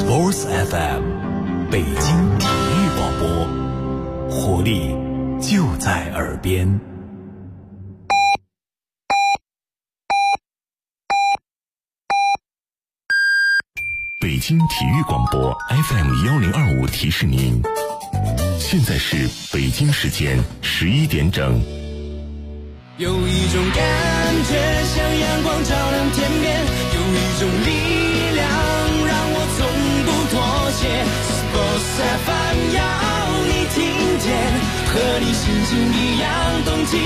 Boss FM 北京体育广播，活力就在耳边。北京体育广播 FM1025 提示您，现在是北京时间11点整。 有一种感觉像阳光照亮天边，有一种力量让我从不妥协。Sports FM 要你听见，和你心情一样动起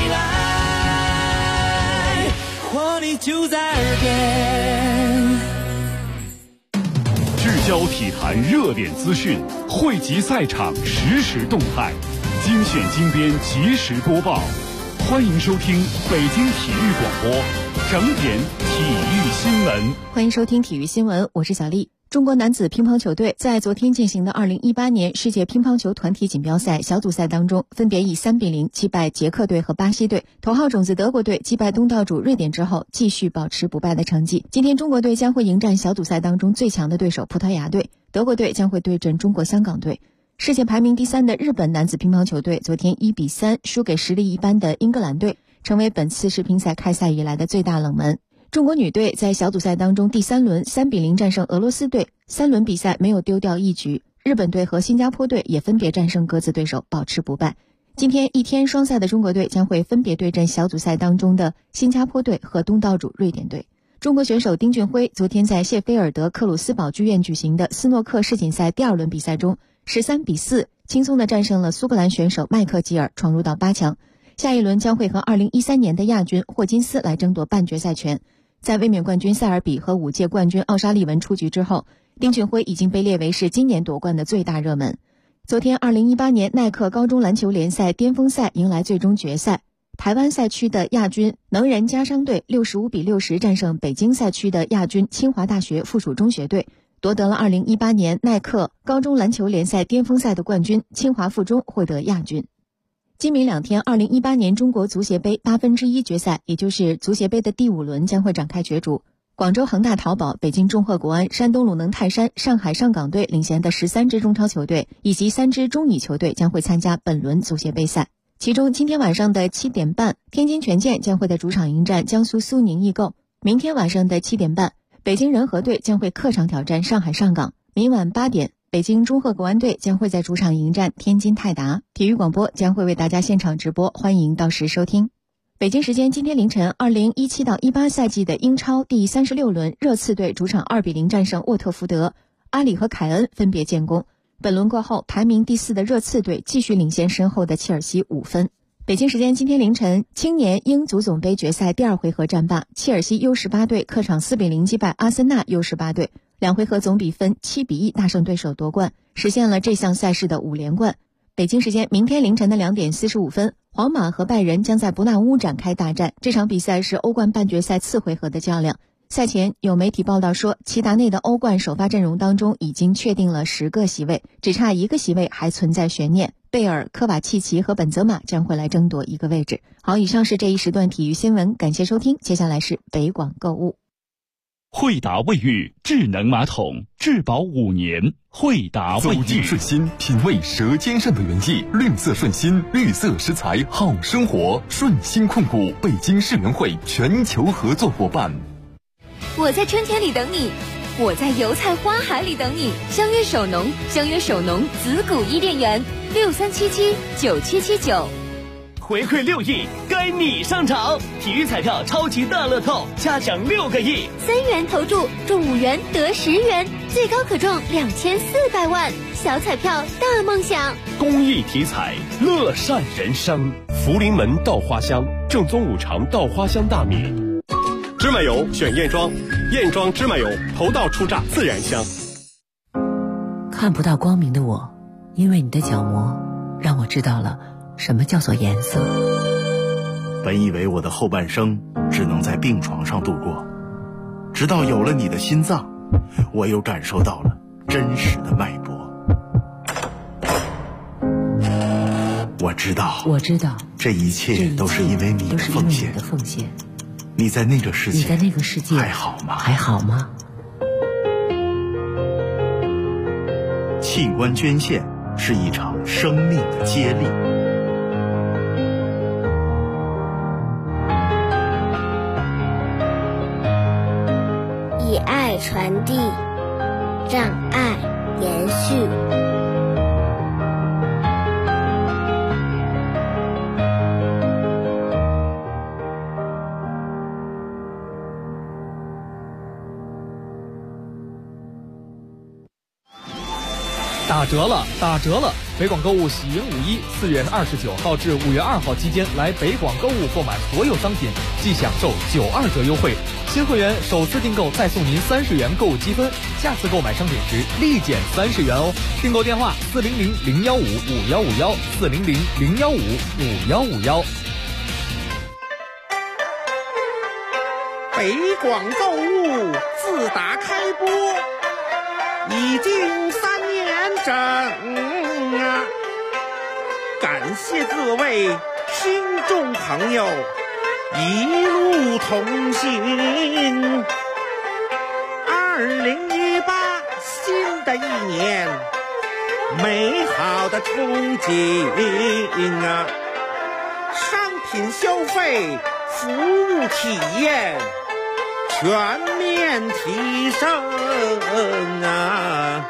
来，活力就在耳边。 聚焦体坛热点资讯，汇集赛场实时动态，精选精编及时播报。欢迎收听北京体育广播整点体育新闻。 欢迎收听体育新闻，我是小丽。中国男子乒乓球队在昨天进行的2018年世界乒乓球团体锦标赛小组赛当中，分别以3-0击败捷克队和巴西队，头号种子德国队击败东道主瑞典之后，继续保持不败的成绩。今天中国队将会迎战小组赛当中最强的对手葡萄牙队，德国队将会对阵中国香港队。世界排名第3的日本男子乒乓球队昨天1-3输给实力一般的英格兰队，成为本次世乒赛开赛以来的最大冷门。中国女队在小组赛当中第3轮3-0战胜俄罗斯队，3轮比赛没有丢掉一局。日本队和新加坡队也分别战胜各自对手，保持不败。今天一天双赛的中国队将会分别对阵小组赛当中的新加坡队和东道主瑞典队。中国选手丁俊晖昨天在谢菲尔德克鲁斯堡剧院举行的斯诺克世锦赛第2轮比赛中13-4轻松地战胜了苏格兰选手麦克吉尔，闯入到8强。下一轮将会和2013年的亚军霍金斯来争夺半决赛权。在卫冕冠军塞尔比和5届冠军奥沙利文出局之后，丁俊晖已经被列为是今年夺冠的最大热门。昨天2018年耐克高中篮球联赛巅峰赛迎来最终决赛，台湾赛区的亚军能人家商队65-60战胜北京赛区的亚军清华大学附属中学队，夺得了2018年耐克高中篮球联赛巅峰赛的冠军，清华附中获得亚军。今明两天2018年中国足协杯1/8决赛，也就是足协杯的第5轮将会展开角逐。广州恒大淘宝、北京中赫国安、山东鲁能泰山、上海上港队领衔的13支中超球队以及3支中乙球队将会参加本轮足协杯赛。其中今天晚上的7点半，天津权健将会在主场迎战江苏苏宁易购。明天晚上的7点半，北京人和队将会客场挑战上海上港。明晚8点，北京中赫国安队将会在主场迎战天津泰达。体育广播将会为大家现场直播，欢迎到时收听。北京时间今天凌晨，2017-18赛季的英超第36轮，热刺队主场2-0战胜沃特福德，阿里和凯恩分别建功。本轮过后，排名第4的热刺队继续领先身后的切尔西5分。北京时间今天凌晨，青年英足总杯决赛第2回合战罢，切尔西 U18 队客场4-0击败阿森纳 U18 队，2回合总比分7-1大胜对手夺冠，实现了这项赛事的5连冠。北京时间明天凌晨的2点45分，皇马和拜仁将在伯纳乌展开大战。这场比赛是欧冠半决赛次回合的较量。赛前有媒体报道说，齐达内的欧冠首发阵容当中已经确定了10个席位，只差1个席位还存在悬念。贝尔、科瓦契奇和本泽马将会来争夺1个位置。好，以上是这一时段体育新闻，感谢收听。接下来是北广购物。 惠达卫浴智能马桶，质保5年。惠达卫浴， 走进顺心，品味舌尖上的原意。绿色顺心，绿色食材好生活。顺心控股北京世园会全球合作伙伴。 我在春天里等你，我在油菜花海里等你。相约首农，相约首农子谷伊甸园，63779779。 回馈6亿，该你上场！体育彩票超级大乐透，加奖6个亿 ，3元投注中5元得10元，最高可中2400万。小彩票大梦想， 公益体彩，乐善人生。 福临门稻花香，正宗5常稻花香大米。芝麻油选燕庄，燕庄芝麻油头道出榨自然香。 看不到光明的我，因为你的角膜让我知道了什么叫做颜色。 本以为我的后半生只能在病床上度过，直到有了你的心脏，我又感受到了真实的脉搏。我知道这一切都是因为你的奉献。你在那个世界还好吗？ 器官捐献是一场生命的接力。 以爱传递，让爱延续。 打折了，打折了！北广购物喜迎5·1，4月29号至5月2号期间来北广购物购买所有商品，即享受92折优惠。新会员首次订购再送您30元购物积分，下次购买商品时立减30元哦。订购电话400-015-5151，400-015-5151。 北广购物自打开播已经3年整啊！感谢各位听众朋友一路同行。2018新的一年，美好的憧憬啊！商品消费，服务体验全面提升啊！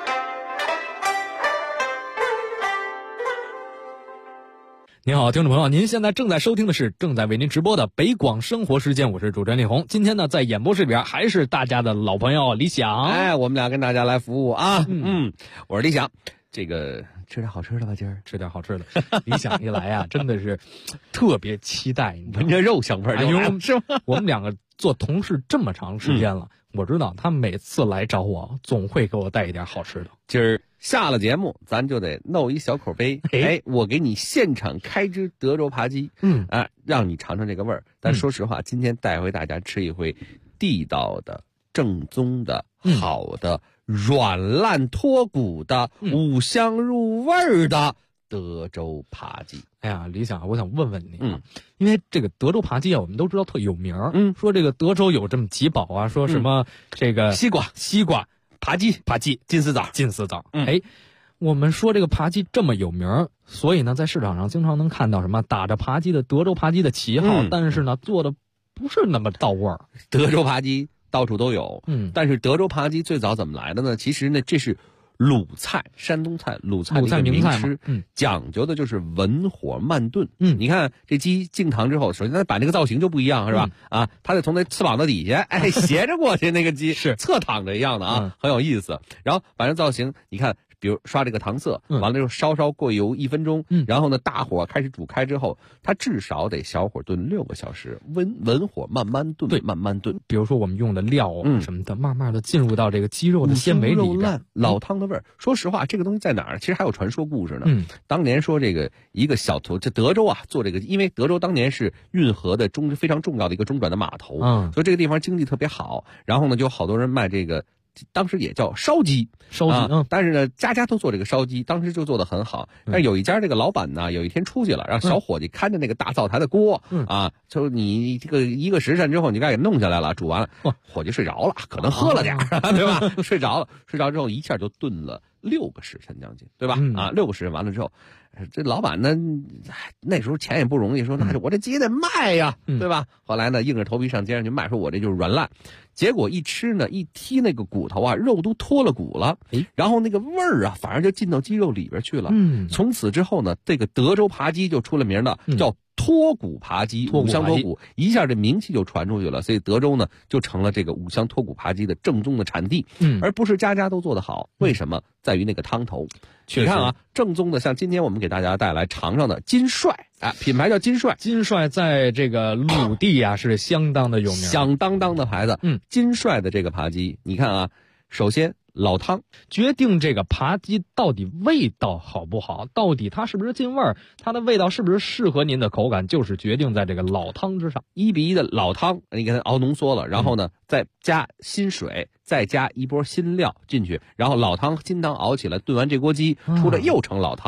您好，听众朋友，您现在正在收听的是正在为您直播的北广生活时间，我是主持人李红。今天呢，在演播室里边还是大家的老朋友李想。 哎，我们俩跟大家来服务啊。我是李想。这个吃点好吃的吧，今儿吃点好吃的。李想一来啊，真的是特别期待， 闻着肉香味儿， 是吗？我们两个做同事这么长时间了，我知道他每次来找我，总会给我带一点好吃的。 今儿下了节目，咱就得弄一小口杯，我给你现场开只德州扒鸡，让你尝尝这个味儿。但说实话，今天带回大家吃一回地道的、正宗的、好的、软烂脱骨的、五香入味儿的德州扒鸡。 哎呀，李想，我想问问你，因为这个德州扒鸡啊，我们都知道特有名，说这个德州有这么几宝啊，说什么这个西瓜、扒鸡、金丝枣。 我们说这个扒鸡这么有名，所以呢，在市场上经常能看到什么打着扒鸡的德州扒鸡的旗号，但是呢，做的不是那么到位儿。 德州扒鸡到处都有，但是德州扒鸡最早怎么来的呢？其实呢，这是鲁菜，山东菜，鲁菜的一个名吃，讲究的就是文火慢炖。你看这鸡进膛之后，首先它把那个造型就不一样，是吧？它得从那翅膀的底下，斜着过去，那个鸡是侧躺着一样的啊，很有意思。然后把这造型，你看，比如刷这个糖色，完了之后稍过油1分钟，然后呢大火开始煮开之后，它至少得小火炖6个小时，文火慢慢炖， 对， 慢慢炖。 比如说我们用的料什么的，慢慢的进入到这个鸡肉的纤维里边， 老汤的味儿。说实话，这个东西在哪儿？其实还有传说故事呢。当年说这个一个小头，这德州啊做这个，因为德州当年是运河的非常重要的一个中转的码头，所以这个地方经济特别好。然后呢，就好多人卖这个。当时也叫烧鸡，但是呢，家家都做这个烧鸡，当时就做得很好。但是有一家这个老板呢，有一天出去了，让小伙计看着那个大灶台的锅，就你这个1个时辰之后，你该给弄下来了，煮完了，伙计睡着了，可能喝了点对吧？睡着之后一下就炖了6个时辰将近，对吧？6个时辰完了之后，这老板呢，那时候钱也不容易，说那我这鸡得卖呀，对吧？后来呢，硬着头皮上街上去卖，说我这就是软烂。结果一吃呢，一剔那个骨头啊，肉都脱了骨了，然后那个味儿啊，反而就进到鸡肉里边去了。从此之后呢，这个德州扒鸡就出了名的，叫脱骨扒鸡，五香脱骨，一下这名气就传出去了。所以德州呢，就成了这个五香脱骨扒鸡的正宗的产地，而不是家家都做得好。为什么？在于那个汤头。你看啊，正宗的，像今天我们给大家带来尝尝的金帅，品牌叫金帅。 金帅在这个鲁地啊是相当的有名， 响当当的牌子。金帅的这个扒鸡，你看啊，首先老汤决定这个扒鸡到底味道好不好，到底它是不是进味儿，它的味道是不是适合您的口感，就是决定在这个老汤之上。 1比1的老汤，你给它熬浓缩了，然后呢，再加新水，再加一波新料进去，然后老汤金汤熬起来，炖完这锅鸡出来又成老汤。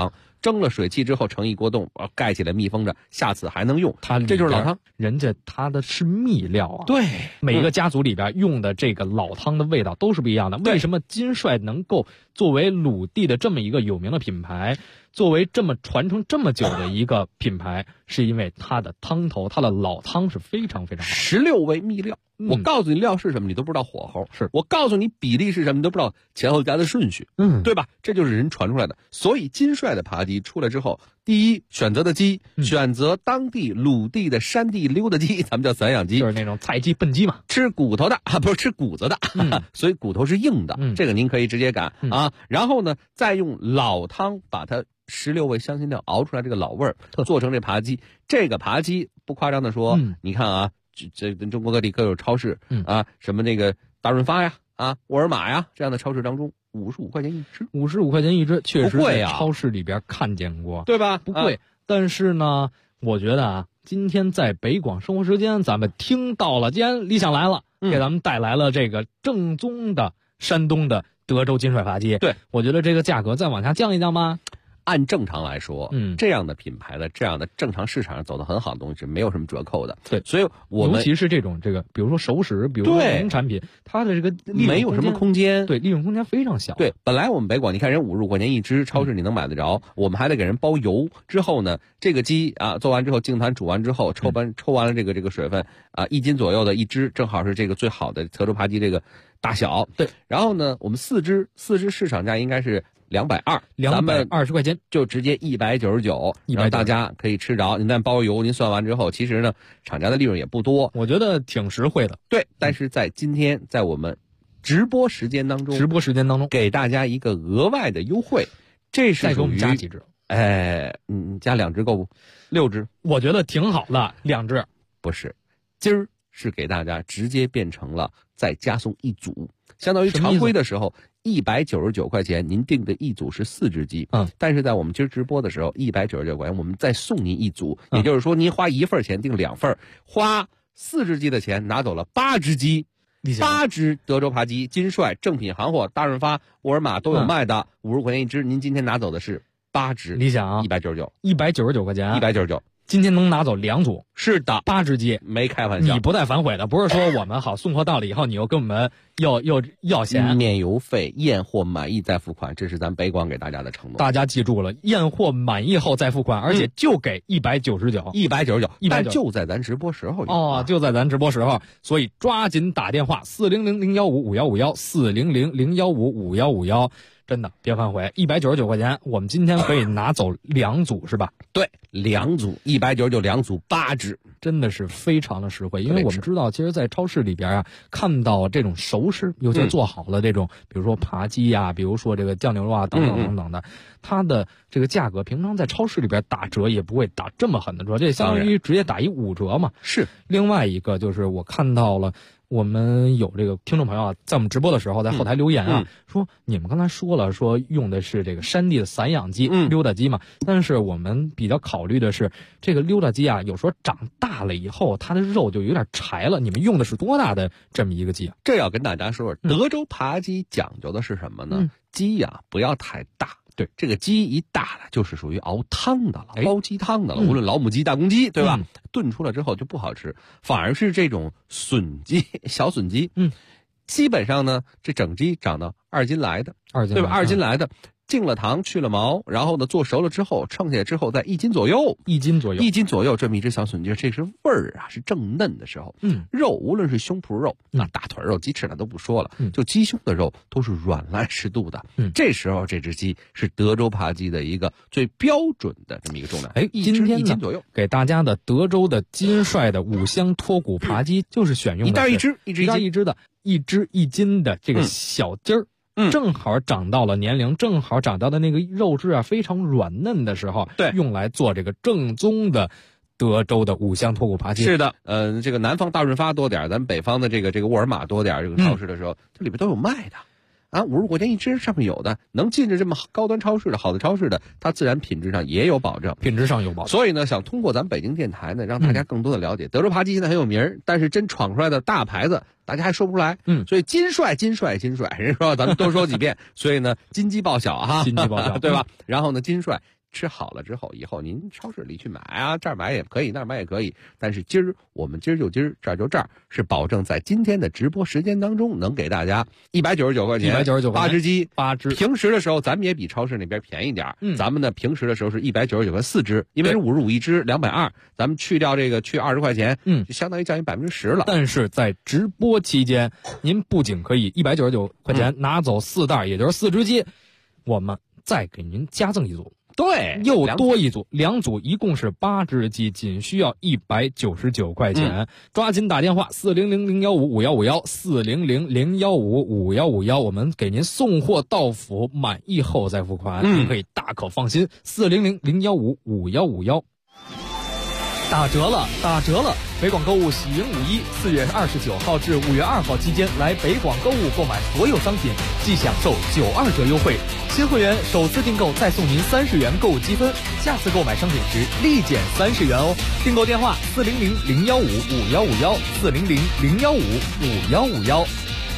蒸了水汽之后盛一锅冻，盖起来密封着，下次还能用。这就是老汤， 人家它的是秘料啊。 对， 每个家族里边用的这个老汤的味道都是不一样的。为什么金帅能够作为鲁地的这么一个有名的品牌，作为这么传承这么久的一个品牌，是因为它的汤头，它的老汤是非常非常好。 16味秘料，我告诉你料是什么，你都不知道火候； 是我告诉你比例是什么，你都不知道前后加的顺序，对吧？这就是人传出来的。所以金帅的扒鸡出来之后，第一选择的鸡，选择当地鲁地的山地溜达鸡，咱们叫散养鸡， 就是那种菜鸡笨鸡嘛， 吃骨头的不是吃骨子的，所以骨头是硬的，这个您可以直接擀啊。然后呢，再用老汤把它16味香辛料熬出来这个老味儿，做成这扒鸡。这个扒鸡不夸张的说，你看啊，这中国各地各有超市啊，什么那个大润发呀、沃尔玛呀这样的超市当中，55块钱一只 ，55块钱一只，确实在不贵啊， 超市里边看见过， 对吧？ 不贵，但是呢，我觉得啊，今天在北广生活时间，咱们听到了，既然李想来了，给咱们带来了这个正宗的山东的德州金帅扒鸡， 对， 我觉得这个价格再往下降一降吧。 按正常来说，这样的品牌的这样的正常市场上走得很好的东西是没有什么折扣的。 对， 所以我们尤其是这种比如说熟食，比如说农产品，它的这个没有什么空间， 对，利润空间非常小。 对，本来我们北广，你看人55块钱一只，超市你能买得着，我们还得给人包邮。之后呢，这个鸡啊做完之后，净坛煮完之后，抽完了这个水分啊，1斤左右的一只，正好是这个最好的德州扒鸡这个大小。 对， 然后呢，我们4只市场价应该是220，咱们 220块钱就直接199，让大家可以吃着。您再包邮，您算完之后，其实呢，厂家的利润也不多， 我觉得挺实惠的。 对，但是在今天，在我们直播时间当中，给大家一个额外的优惠，这是再给我们加几只？ 加2只够不？6只， 我觉得挺好的，2只不是，今儿是给大家直接变成了再加送1组，相当于常规的时候。199块钱，您订的一组是4只鸡，但是在我们今儿直播的时候，199块钱，我们再送您1组，也就是说，您花1份钱订2份，花4只鸡的钱拿走了8只鸡，8只德州扒鸡，金帅正品行货，大润发、沃尔玛都有卖的，50块钱一只，您今天拿走的是8只， 理想啊 ，199 块钱 ，199。 今天能拿走2组， 是的 ，8只鸡， 没开玩笑， 你不带反悔的，不是说我们好送货到了以后，你又跟我们要钱， 免邮费，验货满意再付款，这是咱北广给大家的承诺。 大家记住了，验货满意后再付款，而且就给 199，但就在咱直播时候有就在咱直播时候，所以抓紧打电话400-015-5151，400-015-5151。真的别反悔，199块钱，我们今天可以拿走2组，是吧？ 对，2组199，2组8只， 真的是非常的实惠。因为我们知道，其实，在超市里边啊，看到这种熟食，尤其做好了这种，比如说扒鸡呀，比如说这个酱牛肉啊，等等等等的，它的这个价格，平常在超市里边打折也不会打这么狠的折，这相当于直接打一5折嘛。 是。 另外一个就是我看到了。我们有这个听众朋友啊，在我们直播的时候，在后台留言啊，说你们刚才说了，说用的是这个山地的散养鸡、溜达鸡嘛，但是我们比较考虑的是，这个溜达鸡啊，有时候长大了以后，它的肉就有点柴了。你们用的是多大的这么一个鸡啊？ 这要跟大家说，德州扒鸡讲究的是什么呢？鸡呀，不要太大。对，这个鸡一大了，就是属于熬汤的了，煲鸡汤的了。无论老母鸡、大公鸡，对吧？炖出来之后就不好吃，反而是这种笋鸡、小笋鸡，基本上呢，这整鸡长到2斤来的，对吧？2斤来的。净了糖，去了毛，然后呢，做熟了之后，称下来之后，在1斤左右 ，1斤左右， 这么一只小笋鸡，这是味儿啊，是正嫩的时候。肉无论是胸脯肉，那大腿肉、鸡翅那都不说了，就鸡胸的肉都是软烂适度的。这时候这只鸡是德州扒鸡的一个最标准的这么一个重量。 今天 1斤左右， 给大家的德州的金帅的5香脱骨扒鸡，就是选用的 1只一只的1斤的这个小鸡儿。正好长到了年龄，正好长到的那个肉质啊非常软嫩的时候， 对， 用来做这个正宗的德州的5香脱骨扒鸡。 是的，这个南方大润发多点，咱们北方的这个沃尔玛多点，这个超市的时候，这里边都有卖的。50块钱一只，上面有的能进着这么高端超市的好的超市的，它自然品质上也有保证，所以呢，想通过咱们北京电台呢，让大家更多的了解德州扒鸡现在很有名，但是真闯出来的大牌子，大家还说不出来。所以金帅，人说咱们多说几遍，所以呢，金鸡报晓哈， 金鸡报晓， 对吧？然后呢，金帅吃好了之后，以后您超市里去买啊，这儿买也可以，那儿买也可以。但是我们今儿就这儿，是保证在今天的直播时间当中能给大家199块钱，8只鸡 ，8只。 平时的时候咱们也比超市那边便宜点，咱们呢平时的时候是199块4只，因为是55一只220，咱们去掉去20块钱，就相当于降10%了。 但是在直播期间，您不仅可以199块钱拿走4袋，也就是4只鸡，我们再给您加赠一组。 对， 又多一组，2组一共是8只鸡，仅需要199块钱。抓紧打电话400-015-5151，400-015-5151，我们给您送货到府，满意后再付款，您可以大可放心。400-015-5151。打折了！北广购物喜迎5·1，4月29号至5月2号期间来北广购物购买所有商品，即享受92折优惠。新会员首次订购再送您30元购物积分，下次购买商品时立减30元哦。订购电话400-015-5151，400-015-5151。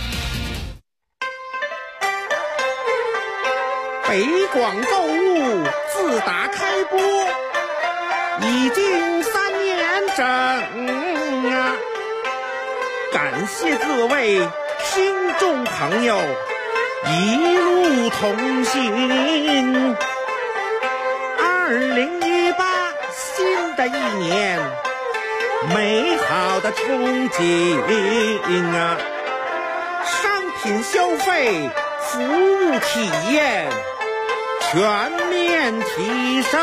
北广购物自打开播已经3年整啊！感谢各位听众朋友一路同行。2018新的一年，美好的憧憬啊！商品消费，服务体验全面提升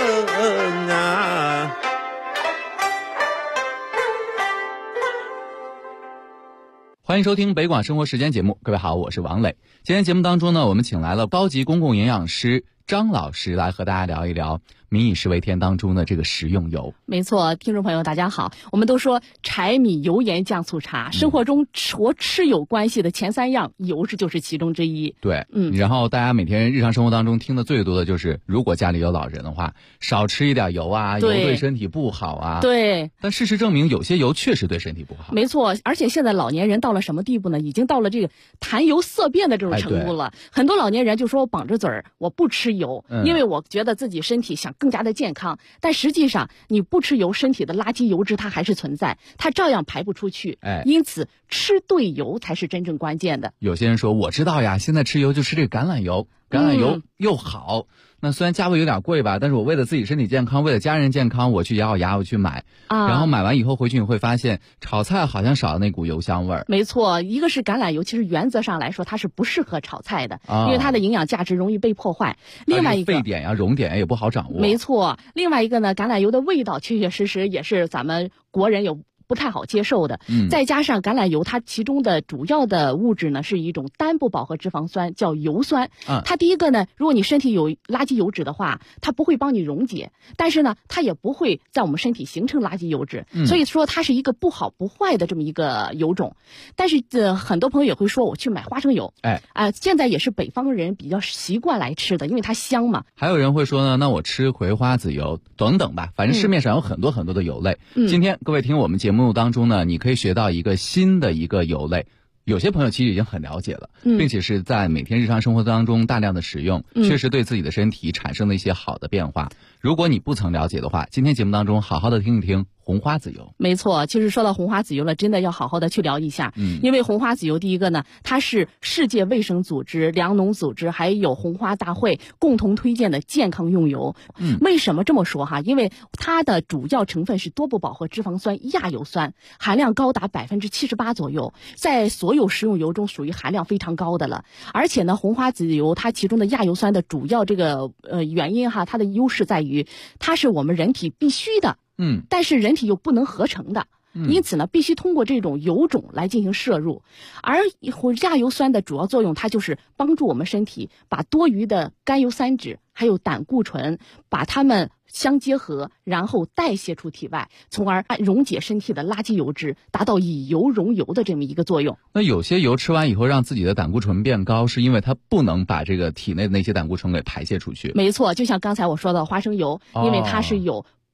啊！ 欢迎收听北广生活时间节目，各位好，我是王磊。今天节目当中呢，我们请来了高级公共营养师张老师来和大家聊一聊民以食为天当中的这个食用油。 没错，听众朋友大家好，我们都说柴米油盐酱醋茶，生活中和吃有关系的前3样，油就是其中之一。 对，然后大家每天日常生活当中听的最多的就是，如果家里有老人的话，少吃一点油啊，油对身体不好啊。 对。 但事实证明，有些油确实对身体不好。 没错，而且现在老年人到了什么地步呢？已经到了这个谈油色变的这种程度了。很多老年人就说我绑着嘴儿，我不吃油，因为我觉得自己身体想更加的健康。但实际上，你不吃油，身体的垃圾油脂它还是存在，它照样排不出去。因此吃对油才是真正关键的。 有些人说我知道呀，现在吃油就吃这个橄榄油，橄榄油又好。那虽然价位有点贵吧，但是我为了自己身体健康，为了家人健康，我去咬咬牙我去买，然后买完以后回去你会发现炒菜好像少了那股油香味儿。 没错，一个是橄榄油，其实原则上来说它是不适合炒菜的，因为它的营养价值容易被破坏。另外一个沸点呀、熔点也不好掌握。 没错，另外一个呢，橄榄油的味道确确实实也是咱们国人有不太好接受的，再加上橄榄油它其中的主要的物质呢是一种单不饱和脂肪酸，叫油酸。它第一个呢，如果你身体有垃圾油脂的话，它不会帮你溶解，但是呢它也不会在我们身体形成垃圾油脂，所以说它是一个不好不坏的这么一个油种。但是很多朋友也会说我去买花生油，现在也是北方人比较习惯来吃的，因为它香嘛。 还有人会说呢，那我吃葵花籽油等等吧，反正市面上有很多很多的油类。今天各位听我们节目当中呢，你可以学到一个新的一个油类，有些朋友其实已经很了解了，并且是在每天日常生活当中大量的使用，确实对自己的身体产生了一些好的变化。如果你不曾了解的话，今天节目当中好好的听一听红花籽油。 没错，其实说到红花籽油了，真的要好好的去聊一下。因为红花籽油第一个呢，它是世界卫生组织、粮农组织还有红花大会共同推荐的健康用油。为什么这么说哈？因为它的主要成分是多不饱和脂肪酸亚油酸，含量高达78%左右，在所有食用油中属于含量非常高的了。而且呢，红花籽油它其中的亚油酸的主要这个原因哈，它的优势在于它是我们人体必须的，但是人体又不能合成的，因此呢，必须通过这种油种来进行摄入。而亚油酸的主要作用，它就是帮助我们身体把多余的甘油三酯还有胆固醇把它们相结合，然后代谢出体外，从而溶解身体的垃圾油脂，达到以油溶油的这么一个作用。 那有些油吃完以后让自己的胆固醇变高，是因为它不能把这个体内的那些胆固醇给排泄出去。 没错，就像刚才我说的花生油，因为它是有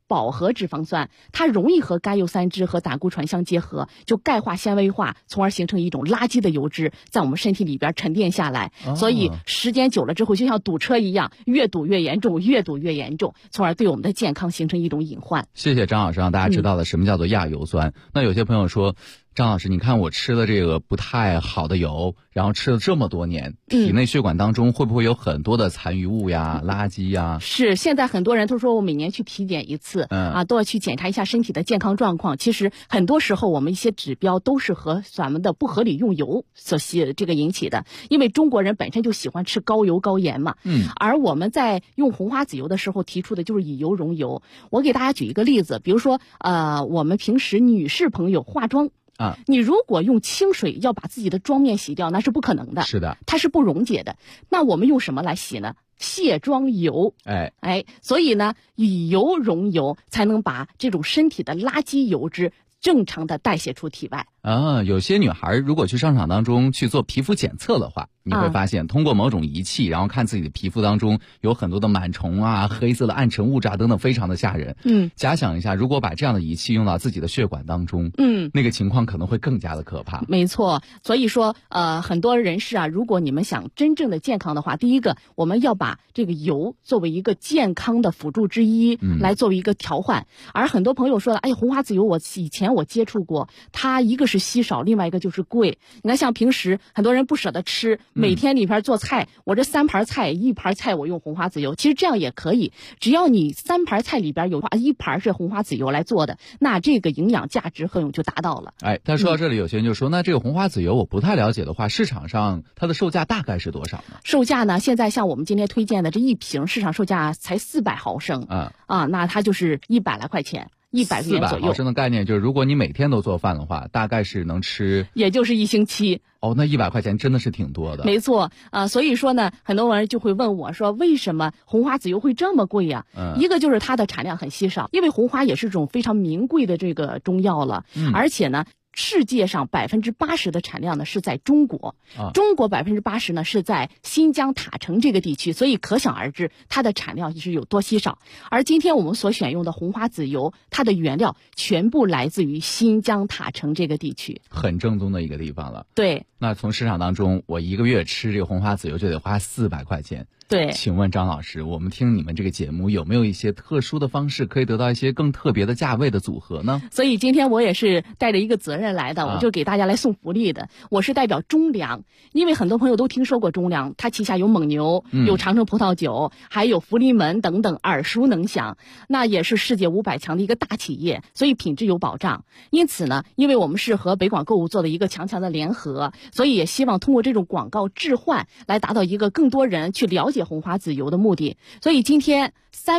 饱和脂肪酸，它容易和甘油三酯和胆固醇相结合，就钙化纤维化，从而形成一种垃圾的油脂在我们身体里边沉淀下来。所以时间久了之后，就像堵车一样，越堵越严重，越堵越严重，从而对我们的健康形成一种隐患。 谢谢张老师，让大家知道了什么叫做亚油酸。那有些朋友说，张老师，你看我吃了这个不太好的油，然后吃了这么多年，体内血管当中会不会有很多的残余物呀、垃圾呀？ 是，现在很多人都说我每年去体检一次，都要去检查一下身体的健康状况。其实很多时候我们一些指标都是和咱们的不合理用油所引起的，因为中国人本身就喜欢吃高油高盐嘛。而我们在用红花籽油的时候提出的就是以油溶油。我给大家举一个例子，比如说我们平时女士朋友化妆。你如果用清水要把自己的妆面洗掉，那是不可能的。 是的， 它是不溶解的。那我们用什么来洗呢？卸妆油。所以呢，以油溶油才能把这种身体的垃圾油脂正常的代谢出体外。 有些女孩如果去商场当中去做皮肤检测的话，你会发现通过某种仪器，然后看自己的皮肤当中有很多的螨虫啊、黑色的暗沉物质啊等等，非常的吓人。假想一下，如果把这样的仪器用到自己的血管当中，那个情况可能会更加的可怕。 没错，所以说很多人士啊，如果你们想真正的健康的话，第一个我们要把这个油作为一个健康的辅助之一，来作为一个调换。而很多朋友说了，哎，红花籽油我以前我接触过，它一个是稀少，另外一个就是贵。你看像平时很多人不舍得吃，每天里边做菜，我这3盘菜1盘菜我用红花籽油，其实这样也可以，只要你3盘菜里边有1盘是红花籽油来做的，那这个营养价值和用就达到了。 但说到这里，有些人就说，那这个红花籽油我不太了解的话，市场上它的售价大概是多少呢？ 售价呢，现在像我们今天推荐的这一瓶市场售价才400毫升，那它就是100来块钱。100元左右。400 毫升的概念就是，如果你每天都做饭的话，大概是能吃， 也就是1星期。 那100块钱真的是挺多的。 没错，所以说呢，很多人就会问我说，为什么红花籽油会这么贵呀？一个就是它的产量很稀少，因为红花也是种非常名贵的这个中药了，而且呢，世界上80%的产量呢是在中国，中国80%呢是在新疆塔城这个地区，所以可想而知它的产量是有多稀少。而今天我们所选用的红花籽油，它的原料全部来自于新疆塔城这个地区， 很正宗的一个地方了。 对， 那从市场当中，我1个月吃这个红花籽油就得花400块钱。 对， 请问张老师，我们听你们这个节目有没有一些特殊的方式可以得到一些更特别的价位的组合呢？ 所以今天我也是带着一个责任来的，我就给大家来送福利的。我是代表中粮，因为很多朋友都听说过中粮，它旗下有蒙牛，有长城葡萄酒，还有福临门等等，耳熟能详。那也是世界500强的一个大企业，所以品质有保障。因此呢，因为我们是和北广购物做的一个强的联合，所以也希望通过这种广告置换来达到一个更多人去了解红花籽油的目的。所以今天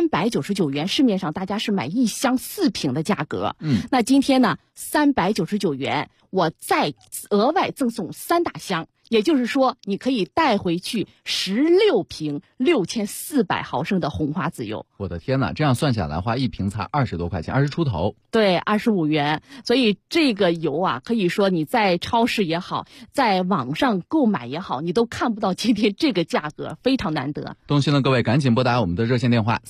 399元，市面上大家是买1箱4瓶的价格，那今天呢399元，我再额外赠送3大箱。也就是说，你可以带回去16瓶6400毫升的红花籽油。 我的天哪，这样算下来的话，一瓶才20多块钱，20出头。 对，25元。所以这个油啊，可以说你在超市也好，在网上购买也好，你都看不到今天这个价格，非常难得。 动心的各位赶紧拨打我们的热线电话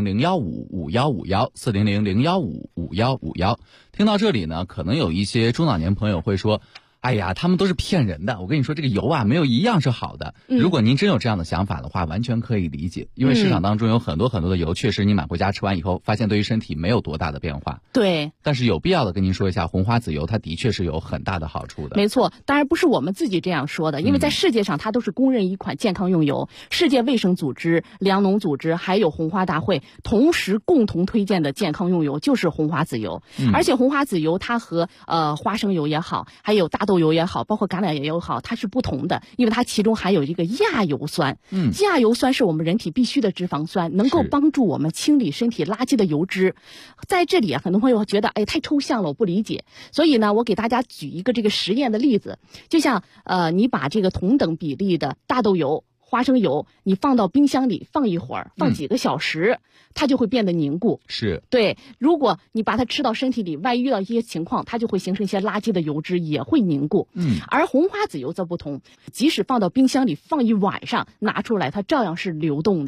400-015-5151，400-015-5151。听到这里呢，可能有一些中老年朋友会说，哎呀，他们都是骗人的。我跟你说，这个油啊，没有一样是好的。如果您真有这样的想法的话，完全可以理解。因为市场当中有很多的油，确实你买回家吃完以后，发现对于身体没有多大的变化。 对。 但是有必要的跟您说一下，红花籽油它的确是有很大的好处的。 没错，当然不是我们自己这样说的，因为在世界上它都是公认一款健康用油。世界卫生组织、粮农组织还有红花大会同时共同推荐的健康用油就是红花籽油。而且红花籽油它和花生油也好，还有大豆油也好，包括橄榄油也好，它是不同的，因为它其中含有一个亚油酸。亚油酸是我们人体必需的脂肪酸，能够帮助我们清理身体垃圾的油脂。在这里啊，很多朋友觉得太抽象了，我不理解。所以呢，我给大家举一个这个实验的例子，就像你把这个同等比例的大豆油、花生油，你放到冰箱里放一会儿，放几个小时，它就会变得凝固。 是。 对，如果你把它吃到身体里，万一遇到一些情况，它就会形成一些垃圾的油脂，也会凝固。而红花籽油则不同，即使放到冰箱里放一晚上，拿出来它照样是流动的。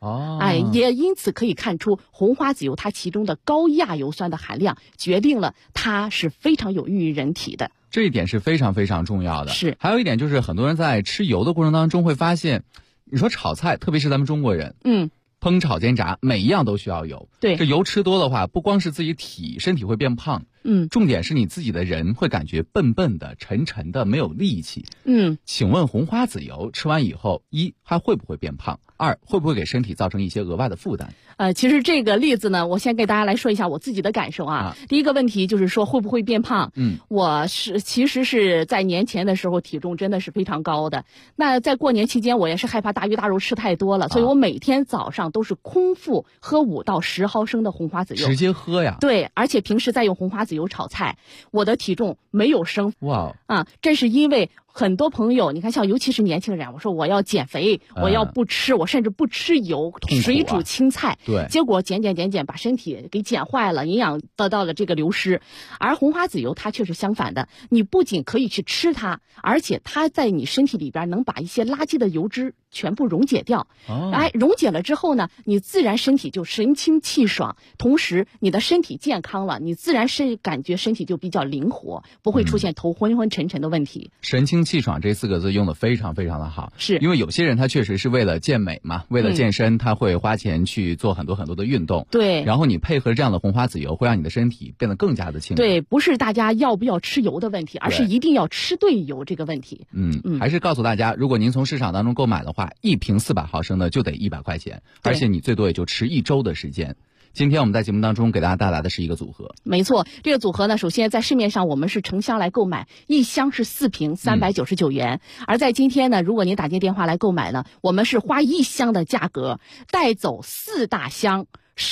也因此可以看出红花籽油它其中的高亚油酸的含量决定了它是非常有益于人体的。 这一点是非常非常重要的。 是， 还有一点就是很多人在吃油的过程当中会发现，你说炒菜，特别是咱们中国人，烹炒煎炸每一样都需要油。 对， 这油吃多的话，不光是自己身体会变胖，重点是你自己的人会感觉笨笨的、沉沉的，没有力气。请问红花籽油吃完以后，一还会不会变胖？二会不会给身体造成一些额外的负担？ 其实这个例子呢，我先给大家来说一下我自己的感受啊。第一个问题就是说会不会变胖？我其实是在年前的时候体重真的是非常高的。那在过年期间，我也是害怕大鱼大肉吃太多了，所以我每天早上都是空腹喝5到10毫升的红花籽油， 直接喝呀？ 对，而且平时再用红花籽油炒菜，我的体重没有升。 哇！ 这是因为很多朋友，你看像尤其是年轻人，我说我要减肥，我要不吃，我甚至不吃油，水煮青菜， 对， 结果减，把身体给减坏了，营养得到了这个流失。而红花籽油它却是相反的，你不仅可以去吃它，而且它在你身体里边能把一些垃圾的油脂全部溶解掉。溶解了之后呢，你自然身体就神清气爽，同时你的身体健康了，你自然是感觉身体就比较灵活，不会出现头昏昏沉沉的问题。 神清气爽这4个字用的非常非常的好， 是因为有些人他确实是为了健美嘛，为了健身，他会花钱去做很多很多的运动。 对， 然后你配合这样的红花籽油，会让你的身体变得更加的轻。 对，不是大家要不要吃油的问题，而是一定要吃对油这个问题。 还是告诉大家，如果您从市场当中购买的话，一瓶400毫升的就得100块钱，而且你最多也就吃1周的时间。今天我们在节目当中给大家带来的是一个组合。 没错，这个组合呢，首先在市面上我们是成箱来购买，一箱是4瓶，399元。而在今天呢，如果您打进电话来购买呢，我们是花1箱的价格带走4大箱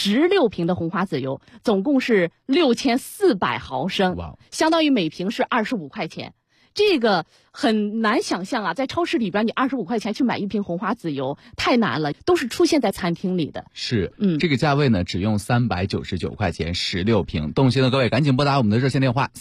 16瓶的红花籽油，总共是6400毫升，相当于每瓶是25块钱。这个很难想象啊，在超市里边你25块钱去买一瓶红花籽油太难了，都是出现在餐厅里的。 是，这个价位呢只用399块钱16瓶。动心的各位赶紧拨打我们的热线电话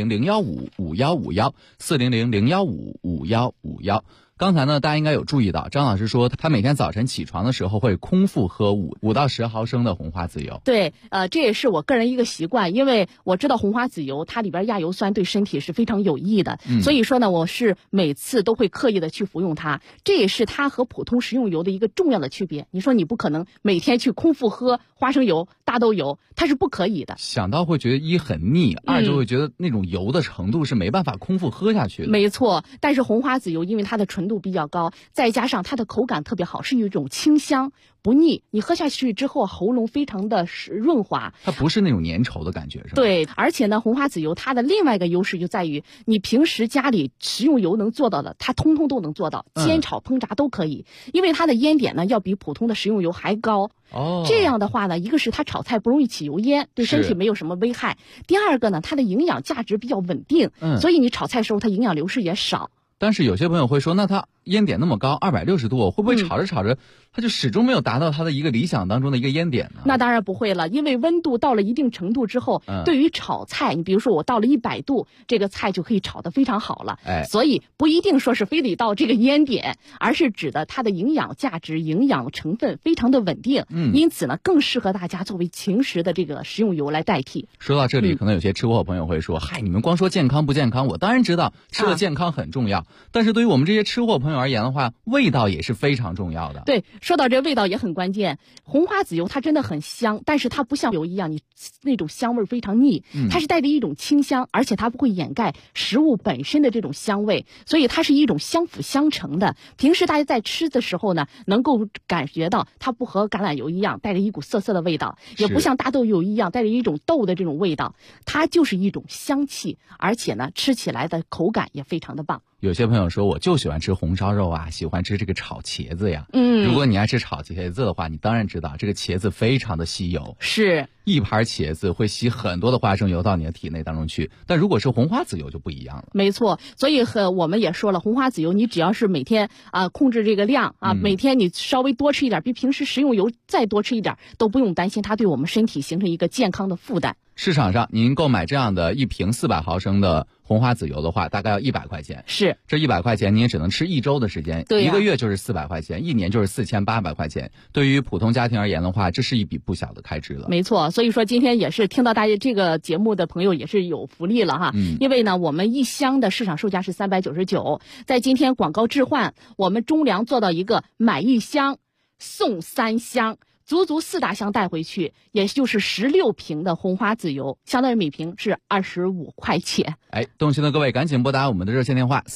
400-015-5151，400-015-5151。刚才呢，大家应该有注意到，张老师说他每天早晨起床的时候会空腹喝5到10毫升的红花籽油。 对，这也是我个人一个习惯，因为我知道红花籽油它里边亚油酸对身体是非常有益的，所以说呢，我是每次都会刻意的去服用它。这也是它和普通食用油的一个重要的区别。你说你不可能每天去空腹喝花生油、大豆油，它是不可以的。 想到会觉得一很腻，二就会觉得那种油的程度是没办法空腹喝下去的。 没错，但是红花籽油因为它的纯度比较高，再加上它的口感特别好，是一种清香不腻，你喝下去之后喉咙非常的润滑， 它不是那种粘稠的感觉，是吧？ 对，而且呢，红花籽油它的另外一个优势就在于你平时家里食用油能做到的，它通通都能做到，煎炒烹炸都可以，因为它的烟点呢要比普通的食用油还高。这样的话呢，一个是它炒菜不容易起油烟，对身体没有什么危害；第二个呢，它的营养价值比较稳定，所以你炒菜的时候它营养流失也少。 但是有些朋友会说，那它烟点那么高，260度，会不会炒着炒着，它就始终没有达到它的一个理想当中的一个烟点呢？ 那当然不会了，因为温度到了一定程度之后，对于炒菜，你比如说我到了100度，这个菜就可以炒得非常好了。所以不一定说是非得到这个烟点，而是指的它的营养价值、营养成分非常的稳定。因此呢，更适合大家作为平时的这个食用油来代替。 说到这里，可能有些吃货朋友会说，嗨，你们光说健康不健康，我当然知道吃的健康很重要。但是对于我们这些吃货朋友而言的话，味道也是非常重要的。 对，说到这味道也很关键。红花籽油它真的很香，但是它不像油一样，你那种香味非常腻，它是带着一种清香，而且它不会掩盖食物本身的这种香味，所以它是一种相辅相成的。平时大家在吃的时候呢，能够感觉到它不和橄榄油一样带着一股涩涩的味道，也不像大豆油一样带着一种豆的这种味道，它就是一种香气，而且呢，吃起来的口感也非常的棒。 有些朋友说，我就喜欢吃红烧肉啊，喜欢吃这个炒茄子呀。如果你爱吃炒茄子的话，你当然知道这个茄子非常的吸油， 是一盘茄子会吸很多的花生油到你的体内当中去。但如果是红花籽油就不一样了。 没错，所以我们也说了，红花籽油你只要是每天控制这个量啊，每天你稍微多吃一点，比平时食用油再多吃一点，都不用担心它对我们身体形成一个健康的负担。 市场上您购买这样的一瓶400毫升的红红花籽油的话，大概要100块钱。 是， 这100块钱你也只能吃1周的时间， 对、 1个月就是400块钱，1年就是4800块钱。对于普通家庭而言的话，这是一笔不小的开支了。 没错，所以说今天也是听到大家这个节目的朋友也是有福利了哈。因为呢，我们1箱的市场售价是399，在今天广告置换，我们中粮做到一个买1箱送3箱。足足4大箱带回去，也就是16瓶的红花籽油，相当于每瓶是25块钱。 动心的各位赶紧拨打我们的热线电话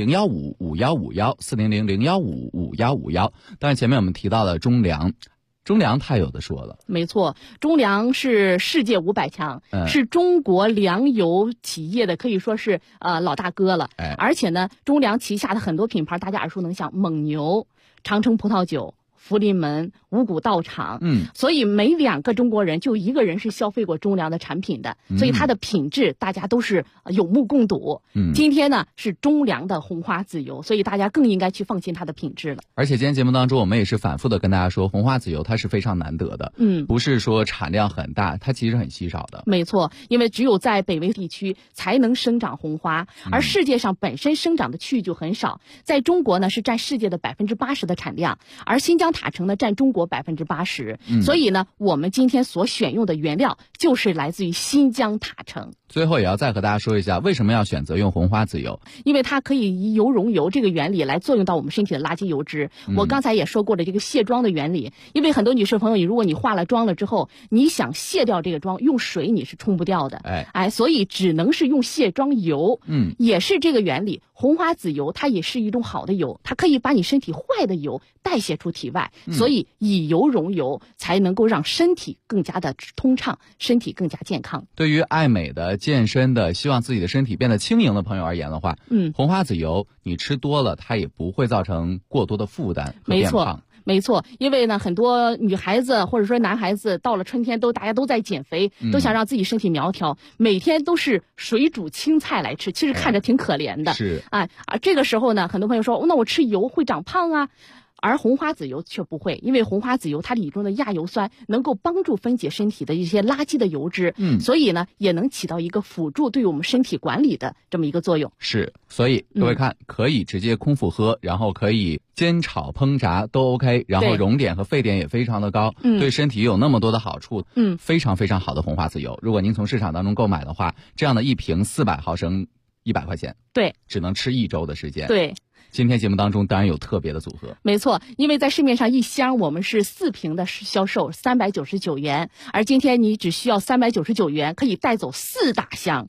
400-015-5151，400-015-5151。当然前面我们提到了中粮太有的说了。 没错，中粮是世界500强，是中国粮油企业的可以说是老大哥了。而且呢，中粮旗下的很多品牌大家耳熟能详，蒙牛、长城葡萄酒、福临门、五谷道场，所以每2个中国人就1个人是消费过中粮的产品的，所以它的品质大家都是有目共睹。今天呢是中粮的红花籽油，所以大家更应该去放心它的品质了。 而且今天节目当中我们也是反复的跟大家说，红花籽油它是非常难得的，不是说产量很大，它其实很稀少的。 没错，因为只有在北纬地区才能生长红花，而世界上本身生长的区域就很少，在中国呢是占世界的80%的产量，而新疆塔城呢占中国80%，所以呢我们今天所选用的原料就是来自于新疆塔城。 最后也要再和大家说一下，为什么要选择用红花籽油？ 因为它可以以油溶油这个原理来作用到我们身体的垃圾油脂。我刚才也说过了这个卸妆的原理，因为很多女士朋友，如果你化了妆了之后，你想卸掉这个妆，用水你是冲不掉的，所以只能是用卸妆油。也是这个原理。红花籽油它也是一种好的油，它可以把你身体坏的油代谢出体外，所以以油溶油才能够让身体更加的通畅，身体更加健康。 对于爱美的、健身的，希望自己的身体变得轻盈的朋友而言的话，红花籽油你吃多了，它也不会造成过多的负担和变胖。 没错，因为呢，很多女孩子或者说男孩子到了春天大家都在减肥，都想让自己身体苗条，每天都是水煮青菜来吃，其实看着挺可怜的。这个时候呢，很多朋友说，那我吃油会长胖啊。而红花籽油却不会，因为红花籽油它里中的亚油酸能够帮助分解身体的一些垃圾的油脂，所以呢也能起到一个辅助对我们身体管理的这么一个作用。 是，所以各位看，可以直接空腹喝，然后可以煎炒烹炸都 OK， 然后熔点和沸点也非常的高，对身体有那么多的好处，非常非常好的红花籽油。如果您从市场当中购买的话，这样的一瓶400毫升100块钱， 对， 只能吃1周的时间。 对。 今天节目当中当然有特别的组合， 没错，因为在市面上1箱我们是4瓶的销售399元，而今天你只需要399元可以带走4大箱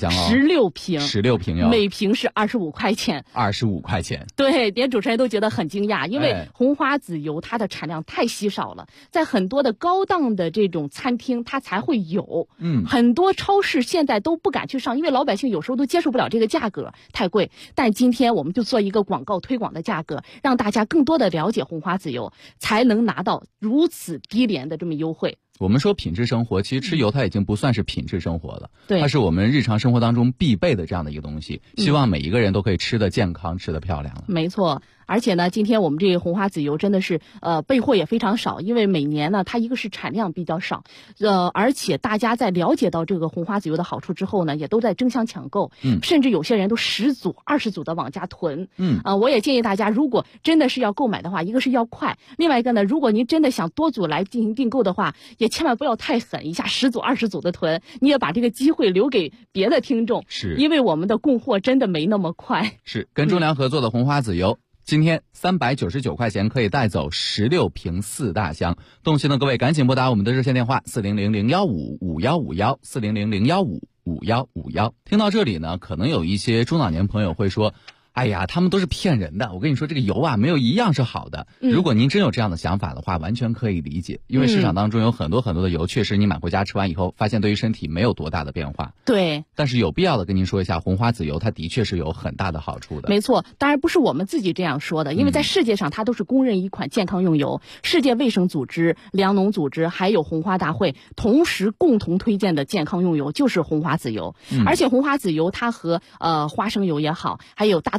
，16瓶哟，每瓶是25块钱 ，25块钱。 对，连主持人都觉得很惊讶，因为红花籽油它的产量太稀少了，在很多的高档的这种餐厅它才会有，很多超市现在都不敢去上，因为老百姓有时候都接受不了这个价格太贵，但今天我们就做一个广告推广的价格，让大家更多的了解红花籽油，才能拿到如此低廉的这么优惠。 我们说品质生活，其实吃油它已经不算是品质生活了， 对， 它是我们日常生活当中必备的这样的一个东西。希望每一个人都可以吃得健康，吃得漂亮了。 没错。而且呢，今天我们这个红花籽油真的是备货也非常少，因为每年呢它一个是产量比较少，而且大家在了解到这个红花籽油的好处之后呢，也都在争相抢购，甚至有些人都10组、20组的往家囤。我也建议大家，如果真的是要购买的话，一个是要快，另外一个呢，如果您真的想多组来进行订购的话，也千万不要太狠，一下10组、20组的囤，你也把这个机会留给别的听众， 是因为我们的供货真的没那么快。 是跟中粮合作的红花籽油。今天399块钱可以带走16瓶4大箱，动心的各位赶紧拨打我们的热线电话400-015-5151，400-015-5151。听到这里呢，可能有一些中老年朋友会说，哎呀，他们都是骗人的。我跟你说，这个油啊，没有一样是好的。如果您真有这样的想法的话，完全可以理解。因为市场当中有很多很多的油，确实你买回家吃完以后，发现对于身体没有多大的变化。 对。 但是有必要的跟您说一下，红花籽油它的确是有很大的好处的。 没错，当然不是我们自己这样说的，因为在世界上它都是公认一款健康用油。世界卫生组织、粮农组织还有红花大会同时共同推荐的健康用油就是红花籽油。而且红花籽油它和花生油也好，还有大豆